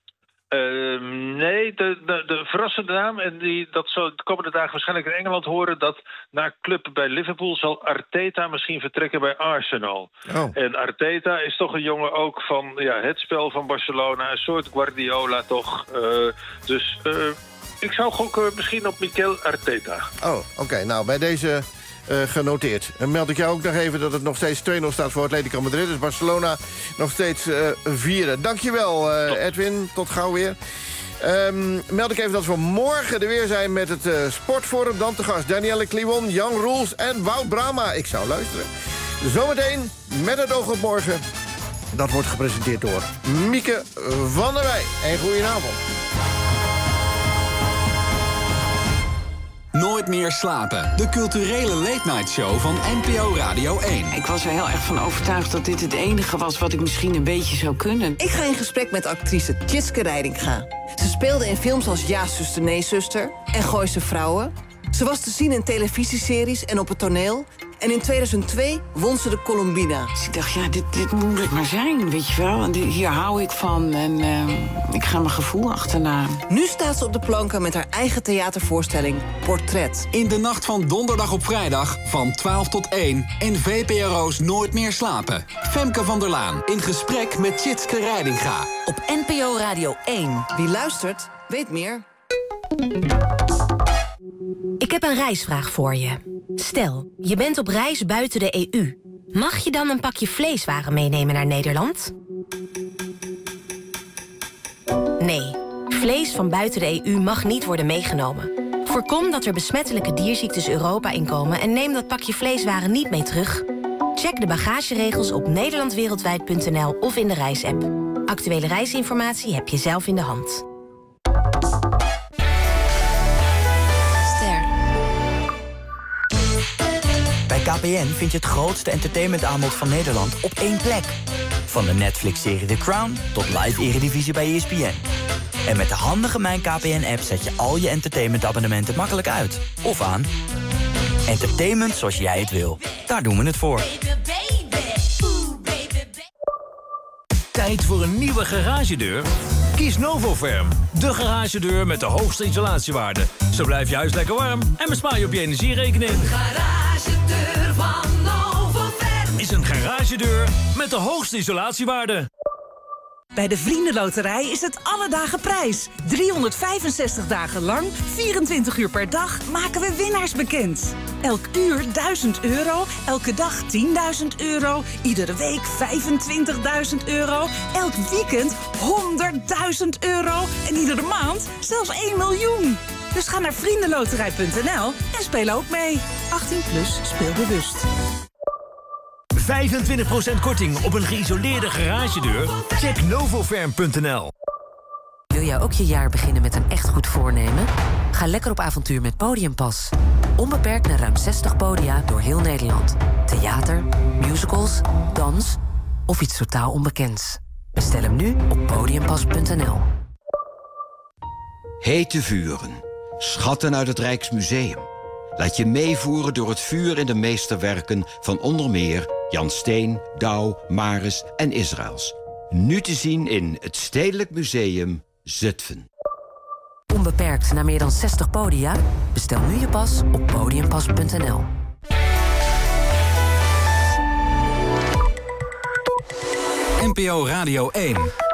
Speaker 6: Nee, de verrassende naam, en dat zal de komende dagen waarschijnlijk in Engeland horen, dat na club bij Liverpool zal Arteta misschien vertrekken bij Arsenal. Oh. En Arteta is toch een jongen ook van het spel van Barcelona, een soort Guardiola toch. Dus ik zou gokken misschien op Mikel Arteta.
Speaker 10: Oh, oké. Nou, bij deze genoteerd. En meld ik jou ook nog even dat het nog steeds 2-0 staat voor Atletico Madrid. Dus Barcelona nog steeds vieren. Dankjewel, Edwin. Tot gauw weer. Meld ik even dat we morgen er weer zijn met het Sportforum. Dan te gast Danielle Kliwon, Jan Roels en Wout Brama. Ik zou luisteren. Zometeen met het oog op morgen. Dat wordt gepresenteerd door Mieke van der Wij. En goedenavond.
Speaker 8: Nooit meer slapen. De culturele late-night show van NPO Radio 1.
Speaker 9: Ik was er heel erg van overtuigd dat dit het enige was wat ik misschien een beetje zou kunnen.
Speaker 11: Ik ga in gesprek met actrice Tjitske Reidinga. Ze speelde in films als Ja, zuster, nee, zuster en Gooise Vrouwen. Ze was te zien in televisieseries en op het toneel. En in 2002 won ze de Colombina.
Speaker 9: Dus ik dacht, dit moet het maar zijn, weet je wel. En hier hou ik van en ik ga mijn gevoel achterna.
Speaker 11: Nu staat ze op de planken met haar eigen theatervoorstelling Portret.
Speaker 8: In de nacht van donderdag op vrijdag van 12 tot 1 en VPRO's Nooit meer slapen. Femke van der Laan in gesprek met Tjitske Reidinga.
Speaker 11: Op NPO Radio 1. Wie luistert, weet meer.
Speaker 12: Ik heb een reisvraag voor je. Stel, je bent op reis buiten de EU. Mag je dan een pakje vleeswaren meenemen naar Nederland? Nee, vlees van buiten de EU mag niet worden meegenomen. Voorkom dat er besmettelijke dierziektes Europa inkomen en neem dat pakje vleeswaren niet mee terug. Check de bagageregels op nederlandwereldwijd.nl of in de reisapp. Actuele reisinformatie heb je zelf in de hand.
Speaker 13: Bij KPN vind je het grootste entertainmentaanbod van Nederland op één plek. Van de Netflix-serie The Crown tot live Eredivisie bij ESPN. En met de handige Mijn KPN-app zet je al je entertainmentabonnementen makkelijk uit. Of aan. Entertainment zoals jij het wil. Daar doen we het voor.
Speaker 15: Tijd voor een nieuwe garagedeur? Kies Novoferm, de garagedeur met de hoogste isolatiewaarde. Zo blijf je huis lekker warm en bespaar je op je energierekening. Een garagedeur van Novoferm is een garagedeur met de hoogste isolatiewaarde.
Speaker 16: Bij de Vriendenloterij is het alle dagen prijs. 365 dagen lang, 24 uur per dag maken we winnaars bekend. Elk uur 1000 euro, elke dag 10.000 euro, iedere week 25.000 euro, elk weekend 100.000 euro en iedere maand zelfs 1 miljoen. Dus ga naar vriendenloterij.nl en speel ook mee. 18 plus, speel bewust.
Speaker 15: 25% korting op een geïsoleerde garagedeur? Check novoferm.nl.
Speaker 17: Wil jij ook je jaar beginnen met een echt goed voornemen? Ga lekker op avontuur met Podiumpas. Onbeperkt naar ruim 60 podia door heel Nederland. Theater, musicals, dans of iets totaal onbekends. Bestel hem nu op podiumpas.nl.
Speaker 18: Hete vuren. Schatten uit het Rijksmuseum. Laat je meevoeren door het vuur in de meesterwerken van onder meer Jan Steen, Douw, Maris en Israëls. Nu te zien in het Stedelijk Museum Zutphen.
Speaker 17: Onbeperkt naar meer dan 60 podia? Bestel nu je pas op podiumpas.nl.
Speaker 8: NPO Radio 1.